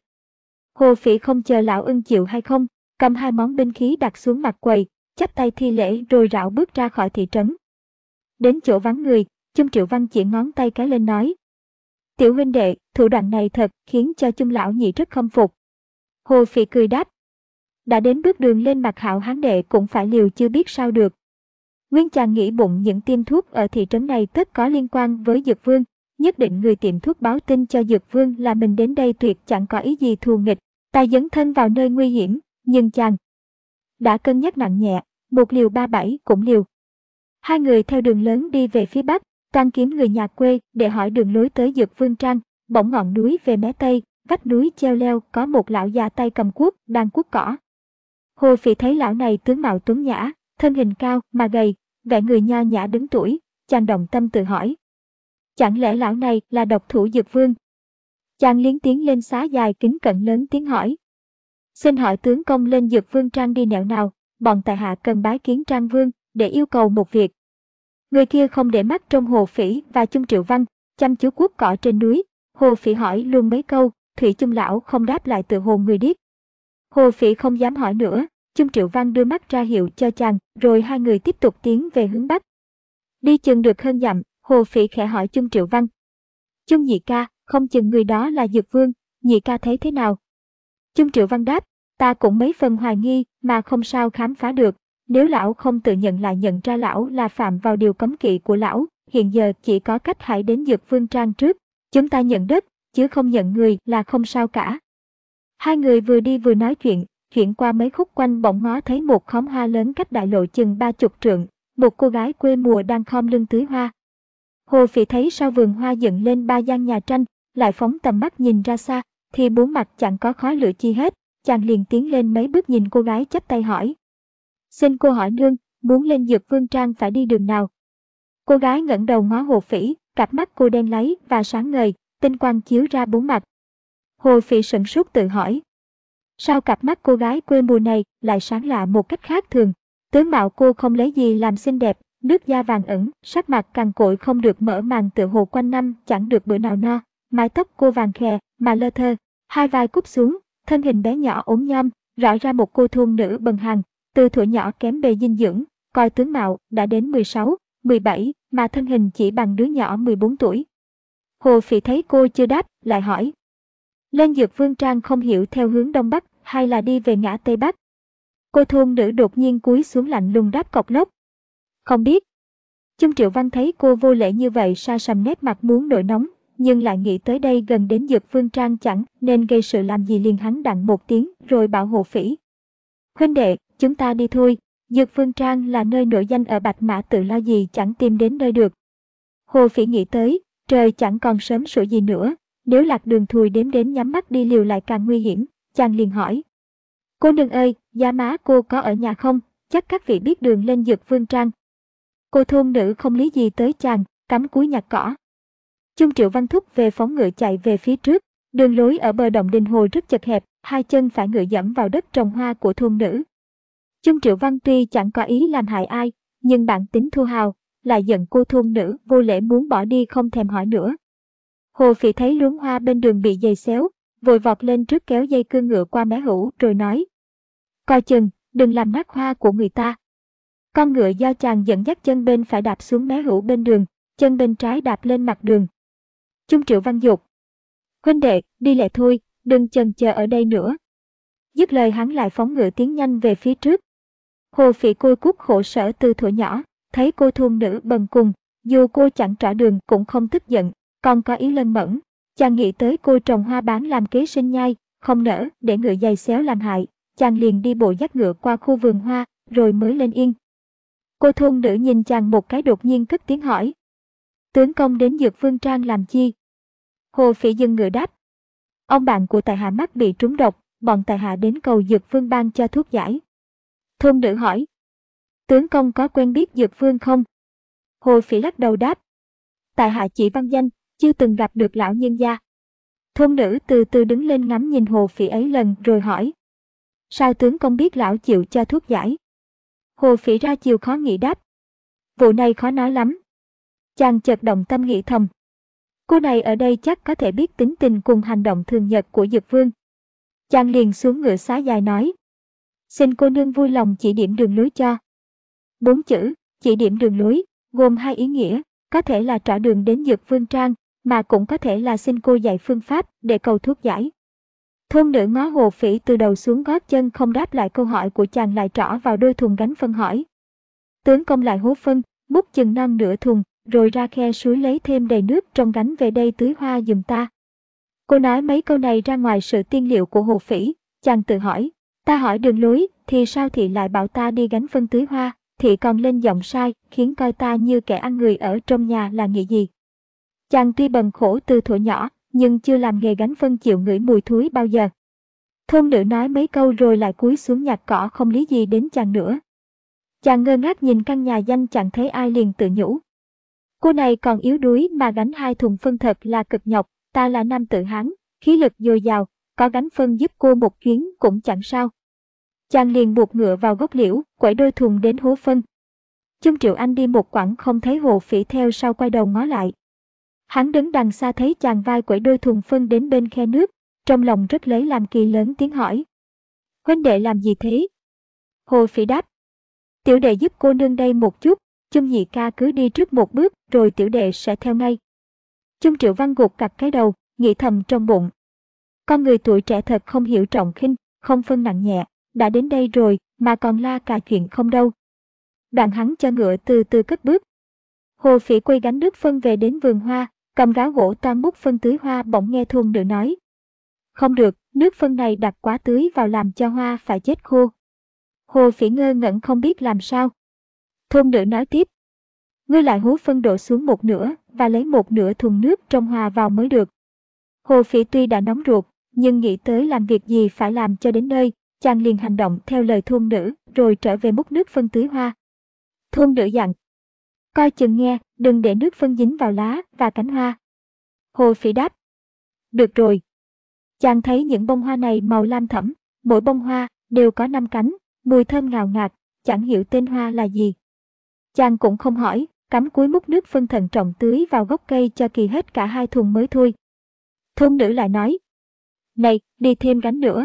Hồ Phỉ không chờ lão ưng chịu hay không, cầm hai món binh khí đặt xuống mặt quầy, chắp tay thi lễ rồi rảo bước ra khỏi thị trấn. Đến chỗ vắng người, Chung Triệu Văn chỉ ngón tay cái lên nói: Tiểu huynh đệ, thủ đoạn này thật khiến cho Chung lão nhị rất khâm phục. Hồ Phỉ cười đáp: Đã đến bước đường lên mặt hảo hán đệ cũng phải liều chưa biết sao được. Nguyên chàng nghĩ bụng những tiệm thuốc ở thị trấn này tất có liên quan với Dược Vương, nhất định người tiệm thuốc báo tin cho Dược Vương là mình đến đây tuyệt chẳng có ý gì thù nghịch, ta dấn thân vào nơi nguy hiểm, nhưng chàng đã cân nhắc nặng nhẹ, một liều ba bảy cũng liều. Hai người theo đường lớn đi về phía bắc, toàn kiếm người nhà quê để hỏi đường lối tới Dược Vương Trang. Bỗng ngọn núi về mé tây, vách núi treo leo có một lão già tay cầm cuốc đang cuốc cỏ. Hồ Phỉ thấy lão này tướng mạo tuấn nhã, thân hình cao mà gầy, vẻ người nho nhã đứng tuổi, chàng động tâm tự hỏi: Chẳng lẽ lão này là độc thủ Dược Vương? Chàng liến tiến lên xá dài kính cẩn lớn tiếng hỏi: Xin hỏi tướng công lên Dược Vương Trang đi nẻo nào, bọn tại hạ cần bái kiến Trang Vương để yêu cầu một việc. Người kia không để mắt trong Hồ Phỉ và Chung Triệu Văn, chăm chú cuốc cỏ trên núi. Hồ Phỉ hỏi luôn mấy câu, Thủy Chung lão không đáp lại, tự hồ người điếc. Hồ Phỉ không dám hỏi nữa, Chung Triệu Văn đưa mắt ra hiệu cho chàng, rồi hai người tiếp tục tiến về hướng bắc. Đi chừng được hơn dặm, Hồ Phỉ khẽ hỏi Chung Triệu Văn: Chung nhị ca, không chừng người đó là Dược Vương, nhị ca thấy thế nào? Chung Triệu Văn đáp: Ta cũng mấy phần hoài nghi mà không sao khám phá được. Nếu lão không tự nhận lại nhận ra lão là phạm vào điều cấm kỵ của lão, hiện giờ chỉ có cách hãy đến Dược Vương Trang trước. Chúng ta nhận đất, chứ không nhận người là không sao cả. Hai người vừa đi vừa nói chuyện, chuyển qua mấy khúc quanh bỗng ngó thấy một khóm hoa lớn cách đại lộ chừng ba chục trượng, một cô gái quê mùa đang khom lưng tưới hoa. Hồ Phỉ thấy sau vườn hoa dựng lên ba gian nhà tranh, lại phóng tầm mắt nhìn ra xa, thì bốn mặt chẳng có khói lửa chi hết, chàng liền tiến lên mấy bước nhìn cô gái chắp tay hỏi: Xin cô hỏi nương, muốn lên Dược Vương Trang phải đi đường nào? Cô gái ngẩng đầu ngó Hồ Phỉ, cặp mắt cô đen láy và sáng ngời, tinh quang chiếu ra bốn mặt. Hồ Phỉ sửng sốt tự hỏi: Sao cặp mắt cô gái quê mùa này lại sáng lạ một cách khác thường? Tướng mạo cô không lấy gì làm xinh đẹp, nước da vàng ẩn, sắc mặt cằn cỗi không được mở màn tựa hồ quanh năm chẳng được bữa nào no, mái tóc cô vàng khè mà lơ thơ, hai vai cúp xuống, thân hình bé nhỏ ốm nhom, rõ ra một cô thôn nữ bần hàn, từ thuở nhỏ kém bề dinh dưỡng, coi tướng mạo đã đến mười sáu, mười bảy mà thân hình chỉ bằng đứa nhỏ mười bốn tuổi. Hồ Phỉ thấy cô chưa đáp, lại hỏi: Lên Dược Vương Trang không hiểu theo hướng đông bắc hay là đi về ngã tây bắc? Cô thôn nữ đột nhiên cúi xuống lạnh lùng đáp cộc lốc: Không biết. Chung Triệu Văn thấy cô vô lễ như vậy sa sầm nét mặt muốn nổi nóng, nhưng lại nghĩ tới đây gần đến Dược Vương Trang chẳng nên gây sự làm gì, liền hắn đặng một tiếng rồi bảo Hồ Phỉ. Huynh đệ, chúng ta đi thôi, Dược Vương Trang là nơi nổi danh ở Bạch Mã, tự lo gì chẳng tìm đến nơi được. Hồ Phỉ nghĩ tới, trời chẳng còn sớm sủa gì nữa, nếu lạc đường thùi đếm đến nhắm mắt đi liều lại càng nguy hiểm, chàng liền hỏi. Cô nương ơi, giá má cô có ở nhà không, chắc các vị biết đường lên Dược Vương Trang. Cô thôn nữ không lý gì tới chàng, cắm cúi nhặt cỏ. Chung Triệu Văn thúc về phóng ngựa chạy về phía trước, đường lối ở bờ động Đình Hồ rất chật hẹp, hai chân phải ngựa dẫm vào đất trồng hoa của thôn nữ. Chung Triệu Văn tuy chẳng có ý làm hại ai, nhưng bản tính thô hào, lại giận cô thôn nữ vô lễ muốn bỏ đi không thèm hỏi nữa. Hồ Phỉ thấy luống hoa bên đường bị giày xéo, vội vọt lên trước kéo dây cương ngựa qua mé hữu rồi nói. Coi chừng, đừng làm nát hoa của người ta. Con ngựa do chàng dẫn dắt chân bên phải đạp xuống mé hữu bên đường, chân bên trái đạp lên mặt đường. Chung Triệu Văn dục. Huynh đệ, đi lẹ thôi, đừng chần chờ ở đây nữa. Dứt lời hắn lại phóng ngựa tiến nhanh về phía trước. Hồ Phỉ côi cút khổ sở từ thuở nhỏ, thấy cô thôn nữ bần cùng, dù cô chẳng trả đường cũng không tức giận, còn có ý lân mẫn. Chàng nghĩ tới cô trồng hoa bán làm kế sinh nhai, không nỡ để ngựa giày xéo làm hại, chàng liền đi bộ dắt ngựa qua khu vườn hoa, rồi mới lên yên. Cô thôn nữ nhìn chàng một cái đột nhiên cất tiếng hỏi. Tướng công đến Dược Vương Trang làm chi? Hồ Phỉ dừng ngựa đáp. Ông bạn của tại hạ mắc bị trúng độc, bọn tại hạ đến cầu Dược Vương ban cho thuốc giải. Thôn nữ hỏi. Tướng công có quen biết Dược Vương không? Hồ Phỉ lắc đầu đáp. Tại hạ chỉ văn danh, chưa từng gặp được lão nhân gia. Thôn nữ từ từ đứng lên ngắm nhìn Hồ Phỉ ấy lần rồi hỏi. Sao tướng công biết lão chịu cho thuốc giải? Hồ Phỉ ra chiều khó nghĩ đáp. Vụ này khó nói lắm. Chàng chợt động tâm nghĩ thầm. Cô này ở đây chắc có thể biết tính tình cùng hành động thường nhật của Dược Vương. Chàng liền xuống ngựa xá dài nói. Xin cô nương vui lòng chỉ điểm đường lối cho. Bốn chữ, chỉ điểm đường lối, gồm hai ý nghĩa, có thể là trỏ đường đến Dược Vương Trang, mà cũng có thể là xin cô dạy phương pháp để cầu thuốc giải. Thôn nữ ngó Hồ Phỉ từ đầu xuống gót chân không đáp lại câu hỏi của chàng, lại trỏ vào đôi thùng gánh phân hỏi. Tướng công lại hố phân, múc chừng non nửa thùng, rồi ra khe suối lấy thêm đầy nước trong gánh về đây tưới hoa giùm ta. Cô nói mấy câu này ra ngoài sự tiên liệu của Hồ Phỉ, chàng tự hỏi, ta hỏi đường lối, thì sao thị lại bảo ta đi gánh phân tưới hoa, thị còn lên giọng sai, khiến coi ta như kẻ ăn người ở trong nhà là nghĩ gì. Chàng tuy bần khổ từ thuở nhỏ, nhưng chưa làm nghề gánh phân chịu ngửi mùi thúi bao giờ. Thôn nữ nói mấy câu rồi lại cúi xuống nhặt cỏ không lý gì đến chàng nữa. Chàng ngơ ngác nhìn căn nhà danh chẳng thấy ai liền tự nhủ. Cô này còn yếu đuối mà gánh hai thùng phân thật là cực nhọc, ta là nam tự Hán, khí lực dồi dào, có gánh phân giúp cô một chuyến cũng chẳng sao. Chàng liền buộc ngựa vào gốc liễu, quẩy đôi thùng đến hố phân. Chung Triệu Anh đi một quãng không thấy Hồ Phỉ theo sau quay đầu ngó lại. Hắn đứng đằng xa thấy chàng vai quẩy đôi thùng phân đến bên khe nước, trong lòng rất lấy làm kỳ, lớn tiếng hỏi. Huynh đệ làm gì thế? Hồ Phỉ đáp. Tiểu đệ giúp cô nương đây một chút, Chung nhị ca cứ đi trước một bước rồi tiểu đệ sẽ theo ngay. Chung Triệu Văn gục cặt cái đầu, nghĩ thầm trong bụng. Con người tuổi trẻ thật không hiểu trọng khinh, không phân nặng nhẹ, đã đến đây rồi mà còn la cả chuyện không đâu. Đoạn hắn cho ngựa từ từ cất bước. Hồ Phỉ quay gánh nước phân về đến vườn hoa, cầm gáo gỗ toan múc phân tưới hoa, bỗng nghe thôn nữ nói. Không được, nước phân này đặc quá, tưới vào làm cho hoa phải chết khô. Hồ Phỉ ngơ ngẩn không biết làm sao. Thôn nữ nói tiếp. Ngươi lại hú phân đổ xuống một nửa và lấy một nửa thùng nước trong hoa vào mới được. Hồ Phỉ tuy đã nóng ruột, nhưng nghĩ tới làm việc gì phải làm cho đến nơi, chàng liền hành động theo lời thôn nữ rồi trở về múc nước phân tưới hoa. Thôn nữ dặn. Coi chừng nghe, đừng để nước phân dính vào lá và cánh hoa. Hồ Phỉ đáp. Được rồi. Chàng thấy những bông hoa này màu lam thẫm, mỗi bông hoa đều có năm cánh, mùi thơm ngào ngạt, chẳng hiểu tên hoa là gì. Chàng cũng không hỏi, cắm cúi múc nước phân thận trọng tưới vào gốc cây cho kỳ hết cả hai thùng mới thôi. Thôn nữ lại nói. Này, đi thêm gánh nữa.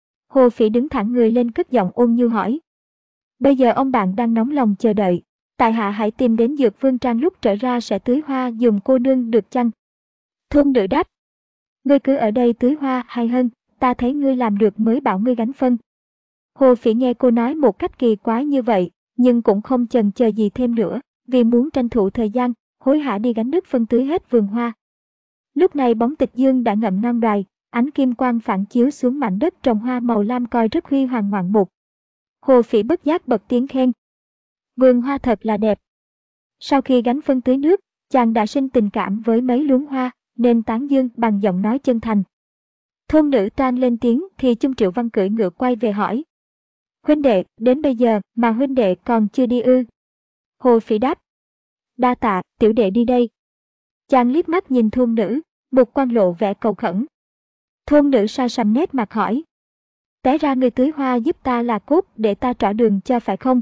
Hồ Phỉ đứng thẳng người lên cất giọng ôn nhu hỏi. Bây giờ ông bạn đang nóng lòng chờ đợi, tại hạ hãy tìm đến Dược Vương Trang, lúc trở ra sẽ tưới hoa dùng cô nương được chăng? Thôn nữ đáp. Ngươi cứ ở đây tưới hoa hay hơn, ta thấy ngươi làm được mới bảo ngươi gánh phân. Hồ Phỉ nghe cô nói một cách kỳ quái như vậy, nhưng cũng không chần chờ gì thêm nữa, vì muốn tranh thủ thời gian, hối hả đi gánh nước phân tưới hết vườn hoa. Lúc này bóng tịch dương đã ngậm non đoài, ánh kim quang phản chiếu xuống mảnh đất trồng hoa màu lam coi rất huy hoàng ngoạn mục. Hồ Phỉ bất giác bật tiếng khen. Vườn hoa thật là đẹp. Sau khi gánh phân tưới nước, chàng đã sinh tình cảm với mấy luống hoa, nên tán dương bằng giọng nói chân thành. Thôn nữ toan lên tiếng thì Chung Triệu Văn cưỡi ngựa quay về hỏi. Huynh đệ, đến bây giờ mà huynh đệ còn chưa đi ư? Hồ Phỉ đáp. Đa tạ, tiểu đệ đi đây. Chàng liếc mắt nhìn thôn nữ, một quan lộ vẻ cầu khẩn. Thôn nữ sa sầm nét mặt hỏi. Té ra người tưới hoa giúp ta là cốt để ta trỏ đường cho phải không?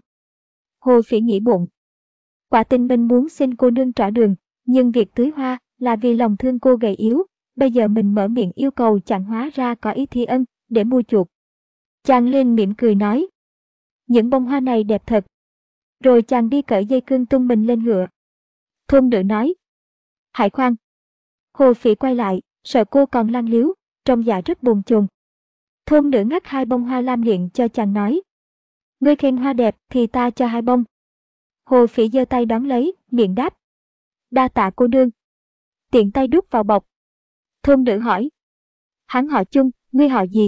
Hồ Phỉ nghĩ bụng. Quả tình mình muốn xin cô nương trỏ đường, nhưng việc tưới hoa là vì lòng thương cô gầy yếu. Bây giờ mình mở miệng yêu cầu chàng hóa ra có ý thi ân để mua chuộc. Chàng lên mỉm cười nói. Những bông hoa này đẹp thật. Rồi chàng đi cởi dây cương tung mình lên ngựa. Thôn nữ nói. Hãy khoan. Hồ Phỉ quay lại, sợ cô còn lăng liếu, trông dạ rất buồn chồn. Thôn nữ ngắt hai bông hoa lam liệng cho chàng nói. Ngươi khen hoa đẹp thì ta cho hai bông. Hồ Phỉ giơ tay đón lấy, miệng đáp. Đa tạ cô nương. Tiện tay đút vào bọc. Thôn nữ hỏi. Hắn họ Chung, ngươi họ gì?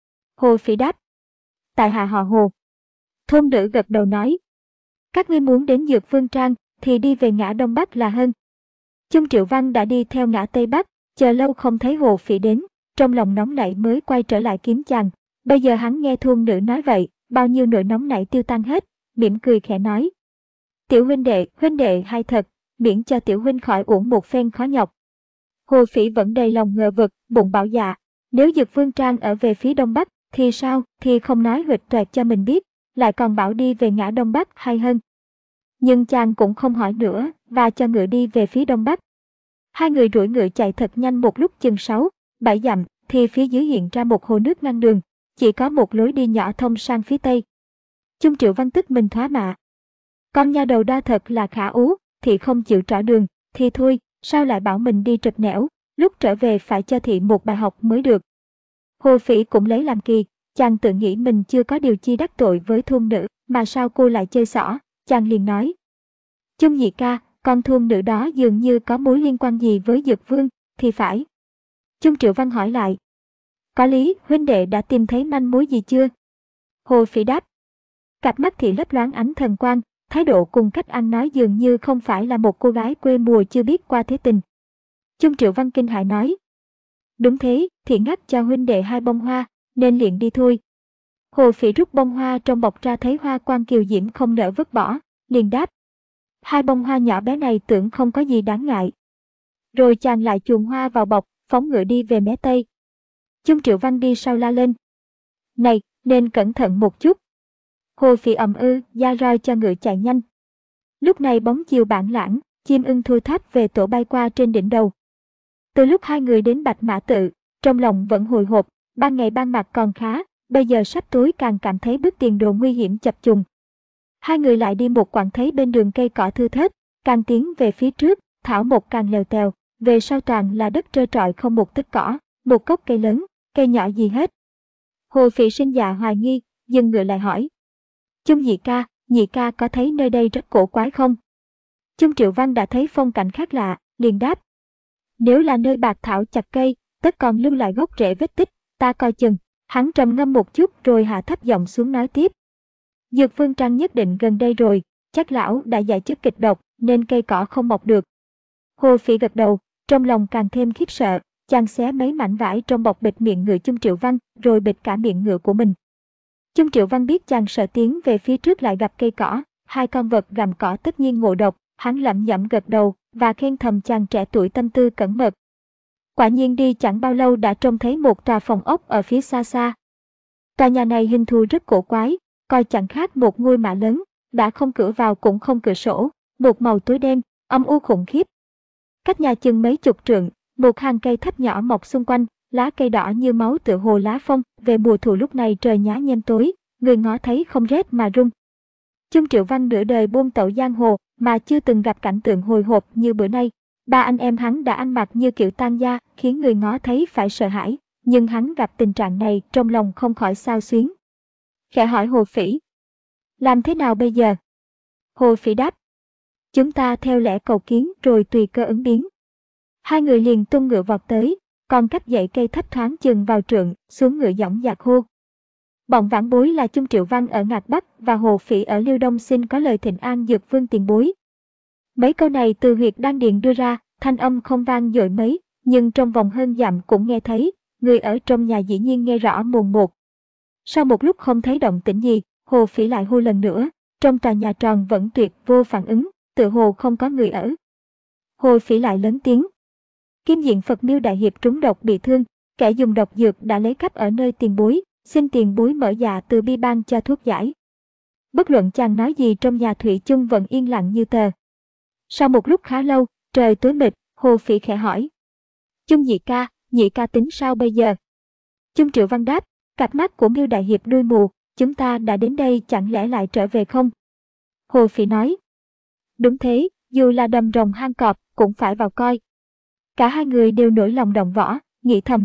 Hồ Phỉ đáp. Tại hạ họ Hồ. Thôn nữ gật đầu nói. Các ngươi muốn đến Dược Vương Trang thì đi về ngã Đông Bắc là hơn. Chung Triệu Văn đã đi theo ngã Tây Bắc, chờ lâu không thấy Hồ Phỉ đến, trong lòng nóng nảy mới quay trở lại kiếm chàng. Bây giờ hắn nghe thôn nữ nói vậy, bao nhiêu nỗi nóng nảy tiêu tan hết, mỉm cười khẽ nói. Tiểu huynh đệ, huynh đệ hay thật, miễn cho tiểu huynh khỏi uổng một phen khó nhọc. Hồ Phỉ vẫn đầy lòng ngờ vực, bụng bảo dạ, nếu Dược Vương Trang ở về phía Đông Bắc, thì sao, thì không nói huỵch toẹt cho mình biết, lại còn bảo đi về ngã Đông Bắc hay hơn. Nhưng chàng cũng không hỏi nữa, và cho ngựa đi về phía Đông Bắc. Hai người đuổi ngựa chạy thật nhanh một lúc chừng sáu, bảy dặm, thì phía dưới hiện ra một hồ nước ngăn đường, chỉ có một lối đi nhỏ thông sang phía Tây. Chung Triệu Văn tức mình thoá mạ. Con nha đầu đa thật là khả ú, thì không chịu trỏ đường, thì thôi, sao lại bảo mình đi trật nẻo, lúc trở về phải cho thị một bài học mới được. Hồ Phỉ cũng lấy làm kỳ, chàng tự nghĩ mình chưa có điều chi đắc tội với thôn nữ, mà sao cô lại chơi xỏ, chàng liền nói. Chung nhị ca, con thôn nữ đó dường như có mối liên quan gì với Dược Vương, thì phải. Chung Triệu Văn hỏi lại. Có lý, huynh đệ đã tìm thấy manh mối gì chưa? Hồ Phỉ đáp. Cặp mắt thị lấp loáng ánh thần quang, thái độ cùng cách ăn nói dường như không phải là một cô gái quê mùa chưa biết qua thế tình. Chung Triệu Văn kinh hãi nói. Đúng thế, thị ngắt cho huynh đệ hai bông hoa, nên liền đi thôi. Hồ Phỉ rút bông hoa trong bọc ra thấy hoa quan kiều diễm không nỡ vứt bỏ, liền đáp. Hai bông hoa nhỏ bé này tưởng không có gì đáng ngại. Rồi chàng lại chuồn hoa vào bọc, phóng ngựa đi về mé Tây. Chung Triệu Văn đi sau la lên. Này, nên cẩn thận một chút. Hồ Phỉ ậm ư, da roi cho ngựa chạy nhanh. Lúc này bóng chiều bản lãng, chim ưng thui thóp về tổ bay qua trên đỉnh đầu. Từ lúc hai người đến Bạch Mã Tự, trong lòng vẫn hồi hộp, ban ngày ban mặt còn khá, bây giờ sắp tối càng cảm thấy bước tiền đồ nguy hiểm chập trùng. Hai người lại đi một quãng thấy bên đường cây cỏ thưa thớt, càng tiến về phía trước, thảo mộc càng lèo tèo, về sau toàn là đất trơ trọi không một tấc cỏ, một gốc cây lớn, cây nhỏ gì hết. Hồ Phỉ sinh dạ hoài nghi, dừng ngựa lại hỏi. Chung nhị ca, nhị ca có thấy nơi đây rất cổ quái không? Chung Triệu Văn đã thấy phong cảnh khác lạ, liền đáp. Nếu là nơi bạc thảo chặt cây, tất còn lưu lại gốc rễ vết tích, ta coi chừng. Hắn trầm ngâm một chút rồi hạ thấp giọng xuống nói tiếp. Dược Vương Trang nhất định gần đây rồi, chắc lão đã giải chất kịch độc nên cây cỏ không mọc được. Hồ Phỉ gật đầu, trong lòng càng thêm khiếp sợ, chàng xé mấy mảnh vải trong bọc bịt miệng ngựa Chung Triệu Văn, rồi bịt cả miệng ngựa của mình. Chung Triệu Văn biết chàng sợ tiến về phía trước lại gặp cây cỏ, hai con vật gặm cỏ tất nhiên ngộ độc, hắn lẩm nhẩm gật đầu và khen thầm chàng trẻ tuổi tâm tư cẩn mật. Quả nhiên đi chẳng bao lâu đã trông thấy một tòa phòng ốc ở phía xa xa. Tòa nhà này hình thù rất cổ quái, coi chẳng khác một ngôi mã lớn, đã không cửa vào cũng không cửa sổ, một màu tối đen, âm u khủng khiếp. Cách nhà chừng mấy chục trượng, một hàng cây thấp nhỏ mọc xung quanh, lá cây đỏ như máu tựa hồ lá phong, về mùa thu lúc này trời nhá nhem tối, người ngó thấy không rét mà run. Chung Triệu Văn nửa đời buôn tẩu giang hồ mà chưa từng gặp cảnh tượng hồi hộp như bữa nay. Ba anh em hắn đã ăn mặc như kiểu tang gia, khiến người ngó thấy phải sợ hãi, nhưng hắn gặp tình trạng này trong lòng không khỏi xao xuyến. Khẽ hỏi Hồ Phỉ. Làm thế nào bây giờ? Hồ Phỉ đáp. Chúng ta theo lẽ cầu kiến rồi tùy cơ ứng biến. Hai người liền tung ngựa vọt tới, còn cách dãy cây thấp thoáng chừng vào trượng, xuống ngựa dõng dạc hô. Bọn vãn bối là Chung Triệu Văn ở Ngạc Bắc và Hồ Phỉ ở Liêu Đông xin có lời thịnh an Dược Vương tiền bối. Mấy câu này từ huyệt đan điền đưa ra, thanh âm không vang dội mấy, nhưng trong vòng hơn dặm cũng nghe thấy, người ở trong nhà dĩ nhiên nghe rõ mồn một. Sau một lúc không thấy động tĩnh gì, Hồ Phỉ lại hô lần nữa, trong tòa nhà tròn vẫn tuyệt vô phản ứng, tự hồ không có người ở. Hồ Phỉ lại lớn tiếng. Kim Diện Phật Miêu đại hiệp trúng độc bị thương, kẻ dùng độc dược đã lấy cắp ở nơi tiền bối, xin tiền bối mở dạ từ bi ban cho thuốc giải. Bất luận chàng nói gì trong nhà thủy chung vẫn yên lặng như tờ. Sau một lúc khá lâu, trời tối mịt, Hồ Phỉ khẽ hỏi. Chung nhị ca, nhị ca tính sao bây giờ? Chung Triệu Văn đáp, cặp mắt của Miêu đại hiệp đuôi mù, chúng ta đã đến đây chẳng lẽ lại trở về không? Hồ Phỉ nói. Đúng thế, dù là đầm rồng hang cọp cũng phải vào coi. Cả hai người đều nổi lòng động võ, nghĩ thầm.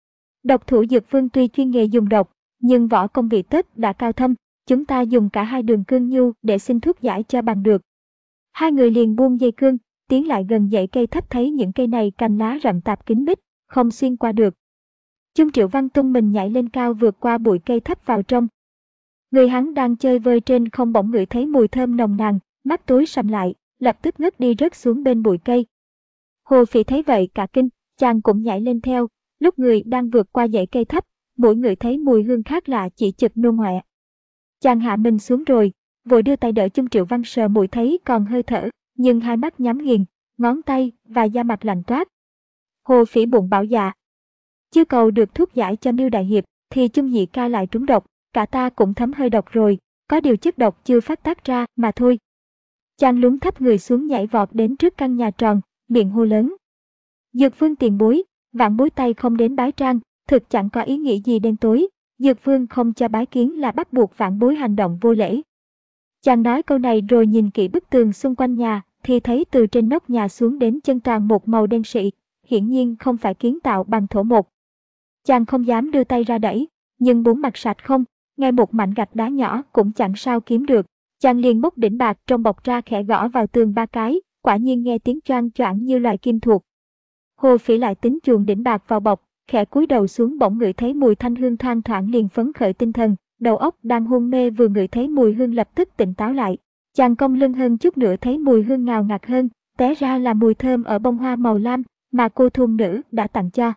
Độc thủ Dược Vương tuy chuyên nghề dùng độc, nhưng võ công bị tất đã cao thâm, chúng ta dùng cả hai đường cương nhu để xin thuốc giải cho bằng được. Hai người liền buông dây cương, tiến lại gần dãy cây thấp thấy những cây này cành lá rậm tạp kín mít, không xuyên qua được. Chung Triệu Văn tung mình nhảy lên cao vượt qua bụi cây thấp vào trong. Người hắn đang chơi vơi trên không bỗng ngửi thấy mùi thơm nồng nàn, mắt tối sầm lại, lập tức ngất đi rớt xuống bên bụi cây. Hồ Phỉ thấy vậy cả kinh, chàng cũng nhảy lên theo, lúc người đang vượt qua dãy cây thấp, mỗi người thấy mùi hương khác lạ chỉ chực nôn ọe. Chàng hạ mình xuống rồi, vội đưa tay đỡ Chung Triệu Văn sờ mũi thấy còn hơi thở, nhưng hai mắt nhắm nghiền, ngón tay và da mặt lạnh toát. Hồ Phỉ bụng bảo dạ. Chưa cầu được thuốc giải cho Miêu đại hiệp, thì Chung nhị ca lại trúng độc, cả ta cũng thấm hơi độc rồi, có điều chất độc chưa phát tác ra mà thôi. Chàng lún thấp người xuống nhảy vọt đến trước căn nhà tròn, miệng hô lớn. Dược Vương tiền bối, vạn bối tay không đến bái trang, thực chẳng có ý nghĩ gì đen tối, Dược Vương không cho bái kiến là bắt buộc vạn bối hành động vô lễ. Chàng nói câu này rồi nhìn kỹ bức tường xung quanh nhà, thì thấy từ trên nóc nhà xuống đến chân toàn một màu đen sị, hiển nhiên không phải kiến tạo bằng thổ một. Chàng không dám đưa tay ra đẩy, nhưng bốn mặt sạch không, ngay một mảnh gạch đá nhỏ cũng chẳng sao kiếm được. Chàng liền móc đỉnh bạc trong bọc ra khẽ gõ vào tường ba cái, quả nhiên nghe tiếng choang choảng như loài kim thuộc. Hồ Phỉ lại tính chuồn đỉnh bạc vào bọc, khẽ cúi đầu xuống bỗng ngửi thấy mùi thanh hương thoang thoảng liền phấn khởi tinh thần, đầu óc đang hôn mê vừa ngửi thấy mùi hương lập tức tỉnh táo lại. Chàng cong lưng hơn chút nữa thấy mùi hương ngào ngạt hơn, té ra là mùi thơm ở bông hoa màu lam mà cô thôn nữ đã tặng cho.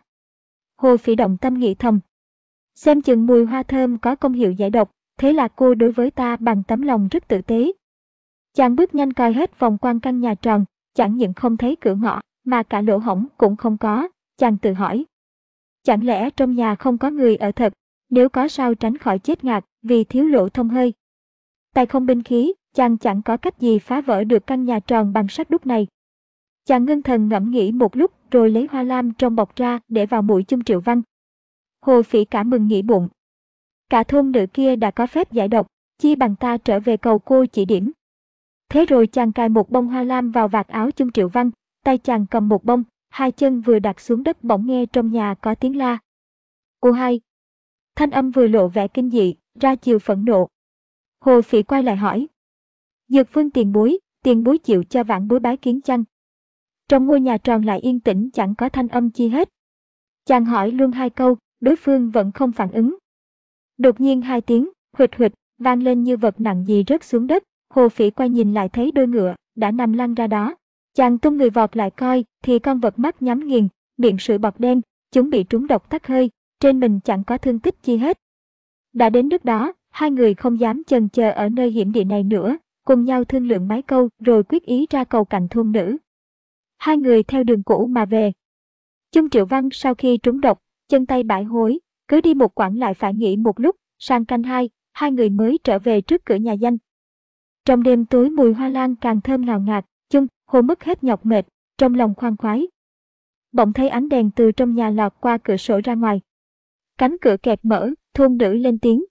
Hồ Phỉ động tâm nghĩ thầm. Xem chừng mùi hoa thơm có công hiệu giải độc, thế là cô đối với ta bằng tấm lòng rất tử tế. Chàng bước nhanh coi hết vòng quanh căn nhà tròn, chẳng những không thấy cửa ngõ, mà cả lỗ hổng cũng không có, chàng tự hỏi. Chẳng lẽ trong nhà không có người ở thật, nếu có sao tránh khỏi chết ngạt vì thiếu lỗ thông hơi. Tay không binh khí, chàng chẳng có cách gì phá vỡ được căn nhà tròn bằng sắt đúc này. Chàng ngưng thần ngẫm nghĩ một lúc rồi lấy hoa lam trong bọc ra để vào mũi Chung Triệu Văn. Hồ Phỉ cả mừng nghĩ bụng. Cả thôn nữ kia đã có phép giải độc, chi bằng ta trở về cầu cô chỉ điểm. Thế rồi chàng cài một bông hoa lam vào vạt áo Chung Triệu Văn, tay chàng cầm một bông, hai chân vừa đặt xuống đất bỗng nghe trong nhà có tiếng la. Cô hai. Thanh âm vừa lộ vẻ kinh dị, ra chiều phẫn nộ. Hồ Phỉ quay lại hỏi. Dược Vương tiền bối, tiền bối chịu cho vãn bối bái kiến chăng? Trong ngôi nhà tròn lại yên tĩnh chẳng có thanh âm chi hết. Chàng hỏi luôn hai câu, đối phương vẫn không phản ứng. Đột nhiên hai tiếng, huỵch huỵch, vang lên như vật nặng gì rớt xuống đất. Hồ Phỉ quay nhìn lại thấy đôi ngựa đã nằm lăn ra đó. Chàng tung người vọt lại coi thì con vật mắt nhắm nghiền, miệng sụi bọt đen, chúng bị trúng độc tắc hơi, trên mình chẳng có thương tích chi hết. Đã đến nước đó, hai người không dám chần chờ ở nơi hiểm địa này nữa, cùng nhau thương lượng mấy câu rồi quyết ý ra cầu cạnh thôn nữ. Hai người theo đường cũ mà về. Chung Triệu Văn sau khi trúng độc, chân tay bãi hối, cứ đi một quãng lại phải nghỉ một lúc, sang canh hai, hai người mới trở về trước cửa nhà danh. Trong đêm tối mùi hoa lan càng thơm ngào ngạt, Chung, Hồ mất hết nhọc mệt, trong lòng khoan khoái. Bỗng thấy ánh đèn từ trong nhà lọt qua cửa sổ ra ngoài. Cánh cửa kẹt mở, thôn nữ lên tiếng.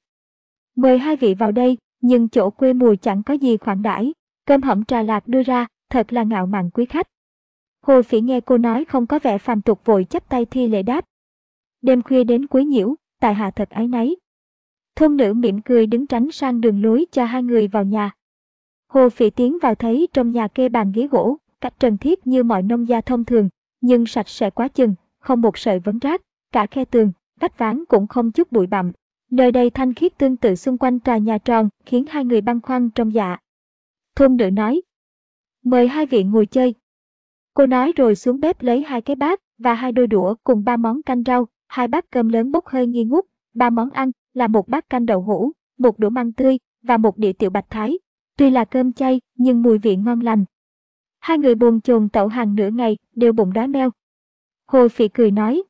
Mời hai vị vào đây, nhưng chỗ quê mùi chẳng có gì khoản đãi, cơm hẩm trà lạc đưa ra, thật là ngạo mạn quý khách. Hồ Phỉ nghe cô nói không có vẻ phàm tục vội chắp tay thi lễ đáp. Đêm khuya đến quấy nhiễu, tại hạ thật áy náy. Thôn nữ mỉm cười đứng tránh sang đường lối cho hai người vào nhà. Hồ Phỉ tiến vào thấy trong nhà kê bàn ghế gỗ, cách trần thiết như mọi nông gia thông thường, nhưng sạch sẽ quá chừng, không một sợi vấn rác, cả khe tường, vách ván cũng không chút bụi bặm. Nơi đây thanh khiết tương tự xung quanh tòa nhà tròn, khiến hai người băn khoăn trong dạ. Thôn nữ nói, mời hai vị ngồi chơi. Cô nói rồi xuống bếp lấy hai cái bát và hai đôi đũa cùng ba món canh rau, hai bát cơm lớn bốc hơi nghi ngút. Ba món ăn là một bát canh đậu hũ, một đũa măng tươi và một đĩa tiểu bạch thái. Tuy là cơm chay nhưng mùi vị ngon lành. Hai người bồn chồn tẩu hàng nửa ngày đều bụng đói meo. Hồ Phỉ cười nói,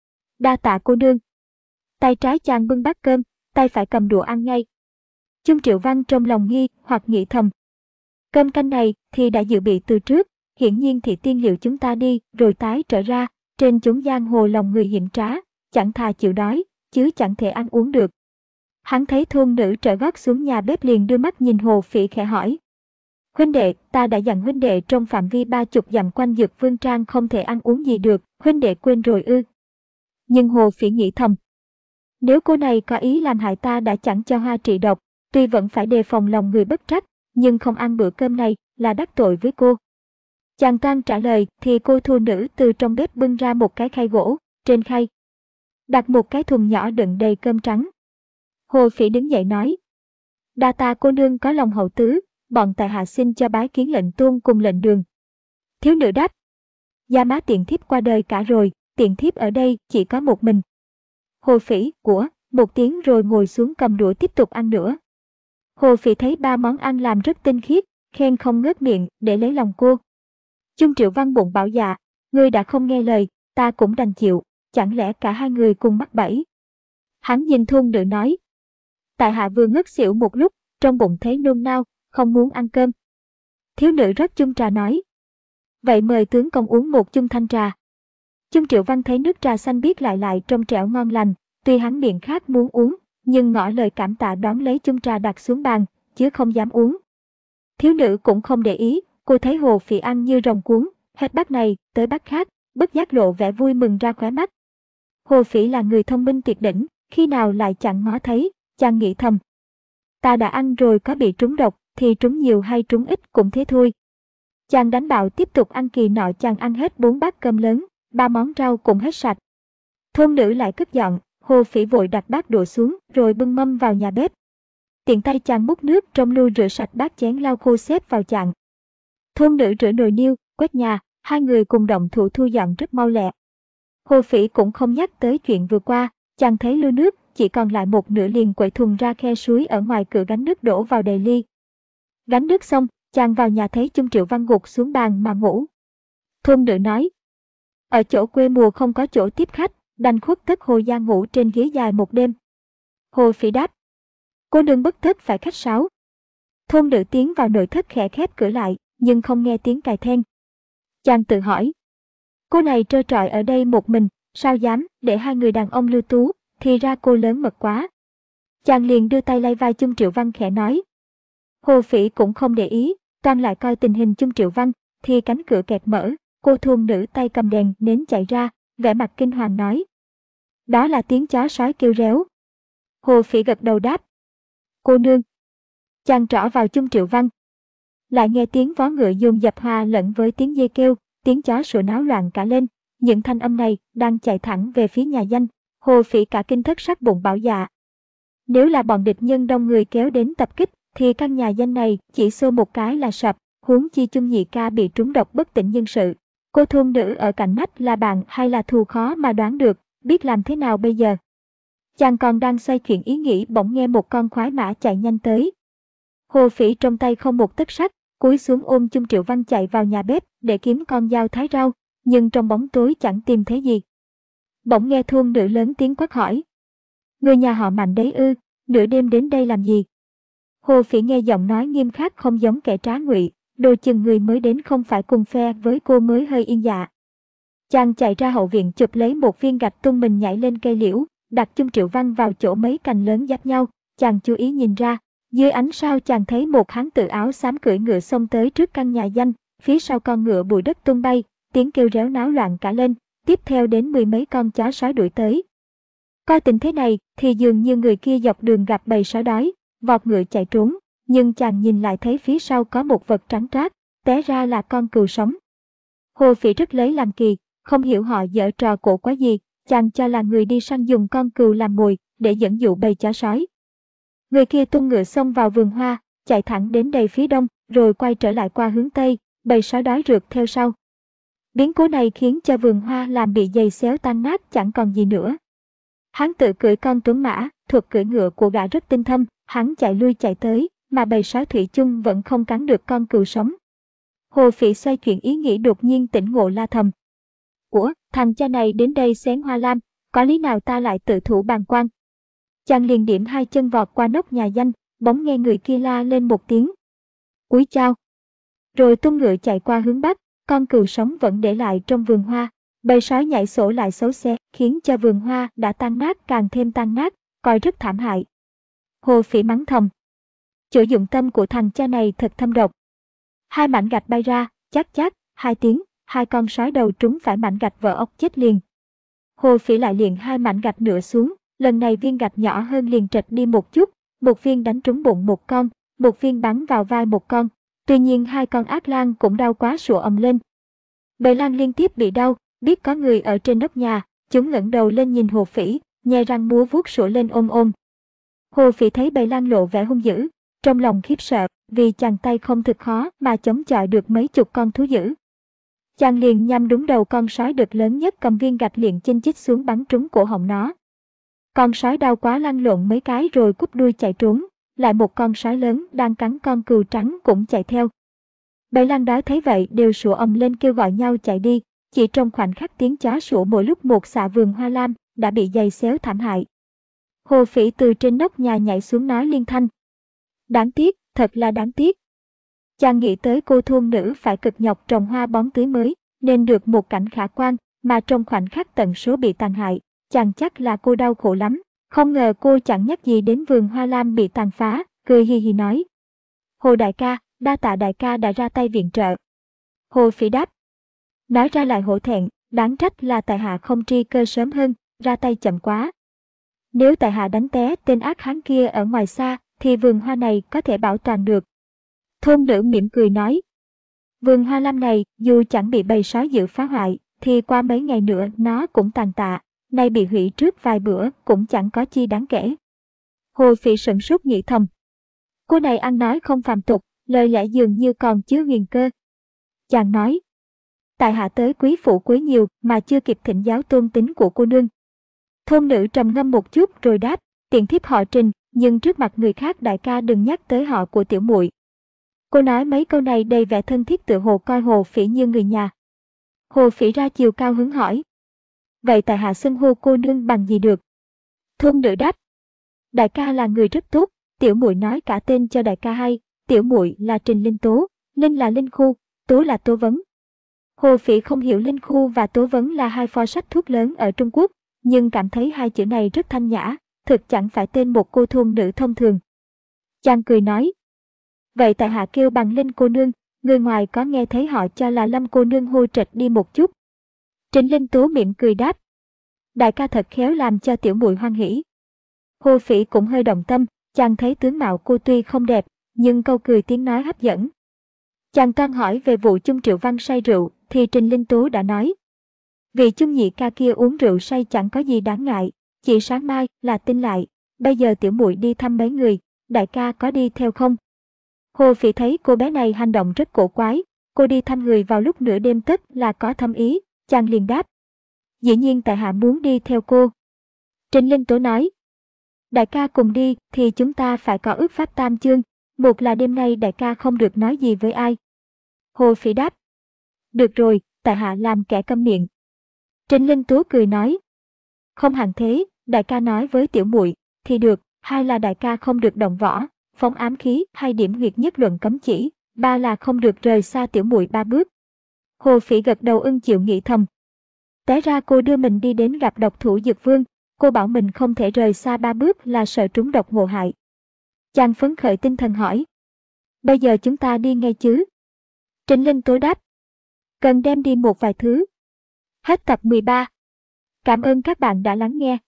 đa tạ cô nương. Tay trái chàng bưng bát cơm, tay phải cầm đũa ăn ngay. Chung Triệu Văn trong lòng nghi hoặc nghĩ thầm, cơm canh này thì đã dự bị từ trước, hiển nhiên thì tiên liệu chúng ta đi rồi tái trở ra, trên chốn giang hồ lòng người hiểm trá, chẳng thà chịu đói, chứ chẳng thể ăn uống được. Hắn thấy thôn nữ trở gót xuống nhà bếp liền đưa mắt nhìn Hồ Phỉ khẽ hỏi, huynh đệ, ta đã dặn huynh đệ trong phạm vi ba chục dặm quanh Dực Vương Trang không thể ăn uống gì được, huynh đệ quên rồi ư? Nhưng Hồ Phỉ nghĩ thầm, nếu cô này có ý làm hại ta đã chẳng cho hoa trị độc, tuy vẫn phải đề phòng lòng người bất trách, nhưng không ăn bữa cơm này là đắc tội với cô. Chàng toan trả lời thì cô thôn nữ từ trong bếp bưng ra một cái khay gỗ, trên khay đặt một cái thùng nhỏ đựng đầy cơm trắng. Hồ Phỉ đứng dậy nói, đa tạ cô nương có lòng hậu tứ, bọn tại hạ xin cho bái kiến lệnh tôn cùng lệnh đường. Thiếu nữ đáp, gia má tiện thiếp qua đời cả rồi, tiện thiếp ở đây chỉ có một mình. Hồ Phỉ của một tiếng rồi ngồi xuống cầm đũa tiếp tục ăn nữa. Hồ Phỉ thấy ba món ăn làm rất tinh khiết, khen không ngớt miệng để lấy lòng cô. Chung Triệu Văn bụng bảo dạ, ngươi đã không nghe lời, ta cũng đành chịu, chẳng lẽ cả hai người cùng mắc bẫy. Hắn nhìn thôn nữ nói, tại hạ vừa ngất xỉu một lúc, trong bụng thấy nôn nao, không muốn ăn cơm. Thiếu nữ rót chung trà nói, vậy mời tướng công uống một chung thanh trà. Chung Triệu Văn thấy nước trà xanh biếc lại lại trong trẻo ngon lành, tuy hắn miệng khát muốn uống, nhưng ngỏ lời cảm tạ đón lấy chung trà đặt xuống bàn, chứ không dám uống. Thiếu nữ cũng không để ý, cô thấy Hồ Phỉ ăn như rồng cuốn, hết bát này tới bát khác, bất giác lộ vẻ vui mừng ra khóe mắt. Hồ Phỉ là người thông minh tuyệt đỉnh, khi nào lại chẳng ngó thấy, chàng nghĩ thầm, ta đã ăn rồi có bị trúng độc, thì trúng nhiều hay trúng ít cũng thế thôi. Chàng đánh bạo tiếp tục ăn, kỳ nọ chàng ăn hết bốn bát cơm lớn, ba món rau cũng hết sạch. Thôn nữ lại cất dọn, Hồ Phỉ vội đặt bát đũa xuống rồi bưng mâm vào nhà bếp. Tiện tay chàng múc nước trong lu rửa sạch bát chén lau khô xếp vào chạn. Thôn nữ rửa nồi niêu, quét nhà, hai người cùng động thủ thu dọn rất mau lẹ. Hồ Phỉ cũng không nhắc tới chuyện vừa qua, chàng thấy lu nước chỉ còn lại một nửa liền quậy thùng ra khe suối ở ngoài cửa gánh nước đổ vào đầy ly. Gánh nước xong, chàng vào nhà thấy Chung Triệu Văn gục xuống bàn mà ngủ. Thôn nữ nói, ở chỗ quê mùa không có chỗ tiếp khách, đành khuất tất Hồ gia ngủ trên ghế dài một đêm. Hồ Phỉ đáp, cô đừng bất tất phải khách sáo. Thôn nữ tiến vào nội thất khẽ khép cửa lại, nhưng không nghe tiếng cài then. Chàng tự hỏi, cô này trơ trọi ở đây một mình, sao dám để hai người đàn ông lưu tú, thì ra cô lớn mật quá. Chàng liền đưa tay lay vai Chung Triệu Văn khẽ nói. Hồ Phỉ cũng không để ý, toan lại coi tình hình Chung Triệu Văn, thì cánh cửa kẹt mở, cô thôn nữ tay cầm đèn nến chạy ra, vẻ mặt kinh hoàng nói, đó là tiếng chó sói kêu réo. Hồ Phỉ gật đầu đáp, cô nương. Chàng trỏ vào Chung Triệu Văn. Lại nghe tiếng vó ngựa dồn dập hòa lẫn với tiếng dê kêu, tiếng chó sủa náo loạn cả lên. Những thanh âm này đang chạy thẳng về phía nhà danh. Hồ Phỉ cả kinh thất sắc bụng bảo dạ, nếu là bọn địch nhân đông người kéo đến tập kích, thì căn nhà danh này chỉ xô một cái là sập, huống chi Chung nhị ca bị trúng độc bất tỉnh nhân sự. Cô thôn nữ ở cạnh nách là bạn hay là thù khó mà đoán được, biết làm thế nào bây giờ. Chàng còn đang xoay chuyển ý nghĩ bỗng nghe một con khoái mã chạy nhanh tới. Hồ Phỉ trong tay không một tấc sắt, cúi xuống ôm Chung Triệu Văn chạy vào nhà bếp để kiếm con dao thái rau, nhưng trong bóng tối chẳng tìm thấy gì. Bỗng nghe thôn nữ lớn tiếng quát hỏi, người nhà họ Mạnh đấy ư, nửa đêm đến đây làm gì? Hồ Phỉ nghe giọng nói nghiêm khắc không giống kẻ trá ngụy, đồ chừng người mới đến không phải cùng phe với cô mới hơi yên dạ. Chàng chạy ra hậu viện chụp lấy một viên gạch tung mình nhảy lên cây liễu, đặt Chung Triệu Văn vào chỗ mấy cành lớn giáp nhau. Chàng chú ý nhìn ra, dưới ánh sao chàng thấy một hán tử áo xám cưỡi ngựa xông tới trước căn nhà danh, phía sau con ngựa bụi đất tung bay, tiếng kêu réo náo loạn cả lên, tiếp theo đến mười mấy con chó sói đuổi tới. Coi tình thế này thì dường như người kia dọc đường gặp bầy sói đói, vọt ngựa chạy trốn, nhưng chàng nhìn lại thấy phía sau có một vật trắng toát, té ra là con cừu sống. Hồ Phỉ rất lấy làm kỳ, không hiểu họ giở trò cổ quái gì, chàng cho là người đi săn dùng con cừu làm mồi để dẫn dụ bầy chó sói. Người kia tung ngựa xông vào vườn hoa, chạy thẳng đến đầy phía đông, rồi quay trở lại qua hướng tây, bầy sói đói rượt theo sau. Biến cố này khiến cho vườn hoa làm bị giày xéo tan nát chẳng còn gì nữa. Hắn tự cưỡi con tuấn mã, thuật cưỡi ngựa của gã rất tinh thâm, hắn chạy lui chạy tới, mà bầy sói thủy chung vẫn không cắn được con cừu sống. Hồ Phỉ xoay chuyển ý nghĩ đột nhiên tỉnh ngộ la thầm. Ủa, thằng cha này đến đây xén hoa lam, có lý nào ta lại tự thủ bàng quan? Chàng liền điểm hai chân vọt qua nóc nhà danh, bỗng nghe người kia la lên một tiếng. Cúi chào. Rồi tung ngựa chạy qua hướng bắc, con cừu sống vẫn để lại trong vườn hoa. Bầy sói nhảy sổ lại xấu xé, khiến cho vườn hoa đã tan nát càng thêm tan nát, coi rất thảm hại. Hồ Phỉ mắng thầm. Chỗ dụng tâm của thằng cha này thật thâm độc. Hai mảnh gạch bay ra, chát chát, hai tiếng, hai con sói đầu trúng phải mảnh gạch vỡ ốc chết liền. Hồ Phỉ lại liền hai mảnh gạch nữa xuống, lần này viên gạch nhỏ hơn liền trật đi một chút, một viên đánh trúng bụng một con, một viên bắn vào vai một con. Tuy nhiên hai con ác lang cũng đau quá sủa ầm lên. Bầy lang liên tiếp bị đau, biết có người ở trên nóc nhà, chúng ngẩng đầu lên nhìn Hồ Phỉ, nhe răng múa vuốt sủa lên ôm ôm. Hồ Phỉ thấy bầy lang lộ vẻ hung dữ, trong lòng khiếp sợ, vì chàng tay không thực khó mà chống chọi được mấy chục con thú dữ. Chàng liền nhắm đúng đầu con sói đực lớn nhất cầm viên gạch liền chinh chích xuống bắn trúng cổ họng nó. Con sói đau quá lăn lộn mấy cái rồi cúp đuôi chạy trốn, lại một con sói lớn đang cắn con cừu trắng cũng chạy theo. Bầy lang đói thấy vậy đều sủa ầm lên kêu gọi nhau chạy đi, chỉ trong khoảnh khắc tiếng chó sủa mỗi lúc một xạ vườn hoa lam đã bị giày xéo thảm hại. Hồ Phỉ từ trên nóc nhà nhảy xuống nói liên thanh. Đáng tiếc, thật là đáng tiếc. Chàng nghĩ tới cô thôn nữ phải cực nhọc trồng hoa bón tưới mới, nên được một cảnh khả quan, mà trong khoảnh khắc tận số bị tàn hại, chàng chắc là cô đau khổ lắm. Không ngờ cô chẳng nhắc gì đến vườn hoa lam bị tàn phá, cười hì hì nói. Hồ đại ca, đa tạ đại ca đã ra tay viện trợ. Hồ Phỉ đáp. Nói ra lại hổ thẹn, đáng trách là tại hạ không tri cơ sớm hơn, ra tay chậm quá. Nếu tại hạ đánh té tên ác hán kia ở ngoài xa, thì vườn hoa này có thể bảo toàn được. Thôn nữ mỉm cười nói. Vườn hoa lam này, dù chẳng bị bầy sói dữ phá hoại, thì qua mấy ngày nữa nó cũng tàn tạ, nay bị hủy trước vài bữa cũng chẳng có chi đáng kể. Hồ Phỉ sửng sốt nghĩ thầm. Cô này ăn nói không phàm tục, lời lẽ dường như còn chứa huyền cơ. Chàng nói. Tại hạ tới quý phủ quấy nhiều mà chưa kịp thỉnh giáo tôn tính của cô nương. Thôn nữ trầm ngâm một chút rồi đáp, tiện thiếp họ Trình, nhưng trước mặt người khác đại ca đừng nhắc tới họ của tiểu muội. Cô nói mấy câu này đầy vẻ thân thiết tựa hồ coi Hồ Phỉ như người nhà. Hồ Phỉ ra chiều cao hứng hỏi. Vậy tại hạ xưng hô cô nương bằng gì được? Thôn nữ đáp. Đại ca là người rất tốt, tiểu muội nói cả tên cho đại ca hay, tiểu muội là Trình Linh Tố, Linh là Linh Khu, Tố là Tố Vấn. Hồ Phỉ không hiểu Linh Khu và Tố Vấn là hai pho sách thuốc lớn ở Trung Quốc, nhưng cảm thấy hai chữ này rất thanh nhã, thực chẳng phải tên một cô thôn nữ thông thường. Chàng cười nói. Vậy tại hạ kêu bằng Linh cô nương, người ngoài có nghe thấy họ cho là Lâm cô nương hô trịch đi một chút. Trình Linh Tố mỉm cười đáp. Đại ca thật khéo làm cho tiểu muội hoan hỉ. Hồ Phỉ cũng hơi động tâm, chàng thấy tướng mạo cô tuy không đẹp, nhưng câu cười tiếng nói hấp dẫn. Chàng toan hỏi về vụ chung Triệu Văn say rượu, thì Trình Linh Tố đã nói. Vị chung nhị ca kia uống rượu say chẳng có gì đáng ngại, chỉ sáng mai là tin lại, bây giờ tiểu muội đi thăm mấy người, đại ca có đi theo không? Hồ Phỉ thấy cô bé này hành động rất cổ quái, cô đi thăm người vào lúc nửa đêm tất là có thâm ý, chàng liền đáp. Dĩ nhiên tại hạ muốn đi theo cô. Trình Linh Tố nói. Đại ca cùng đi thì chúng ta phải có ước pháp tam chương, một là đêm nay đại ca không được nói gì với ai. Hồ Phỉ đáp. Được rồi, tại hạ làm kẻ câm miệng. Trình Linh Tố cười nói. Không hẳn thế, đại ca nói với tiểu muội thì được, hai là đại ca không được động võ, phóng ám khí hay điểm huyệt nhất luận cấm chỉ, ba là không được rời xa tiểu muội ba bước. Hồ Phỉ gật đầu ưng chịu nghĩ thầm. Té ra cô đưa mình đi đến gặp độc thủ Dực Vương, cô bảo mình không thể rời xa ba bước là sợ trúng độc ngộ hại. Chàng phấn khởi tinh thần hỏi. Bây giờ chúng ta đi ngay chứ? Trình Linh Tố đáp. Cần đem đi một vài thứ. Hết tập mười ba. Cảm ơn các bạn đã lắng nghe.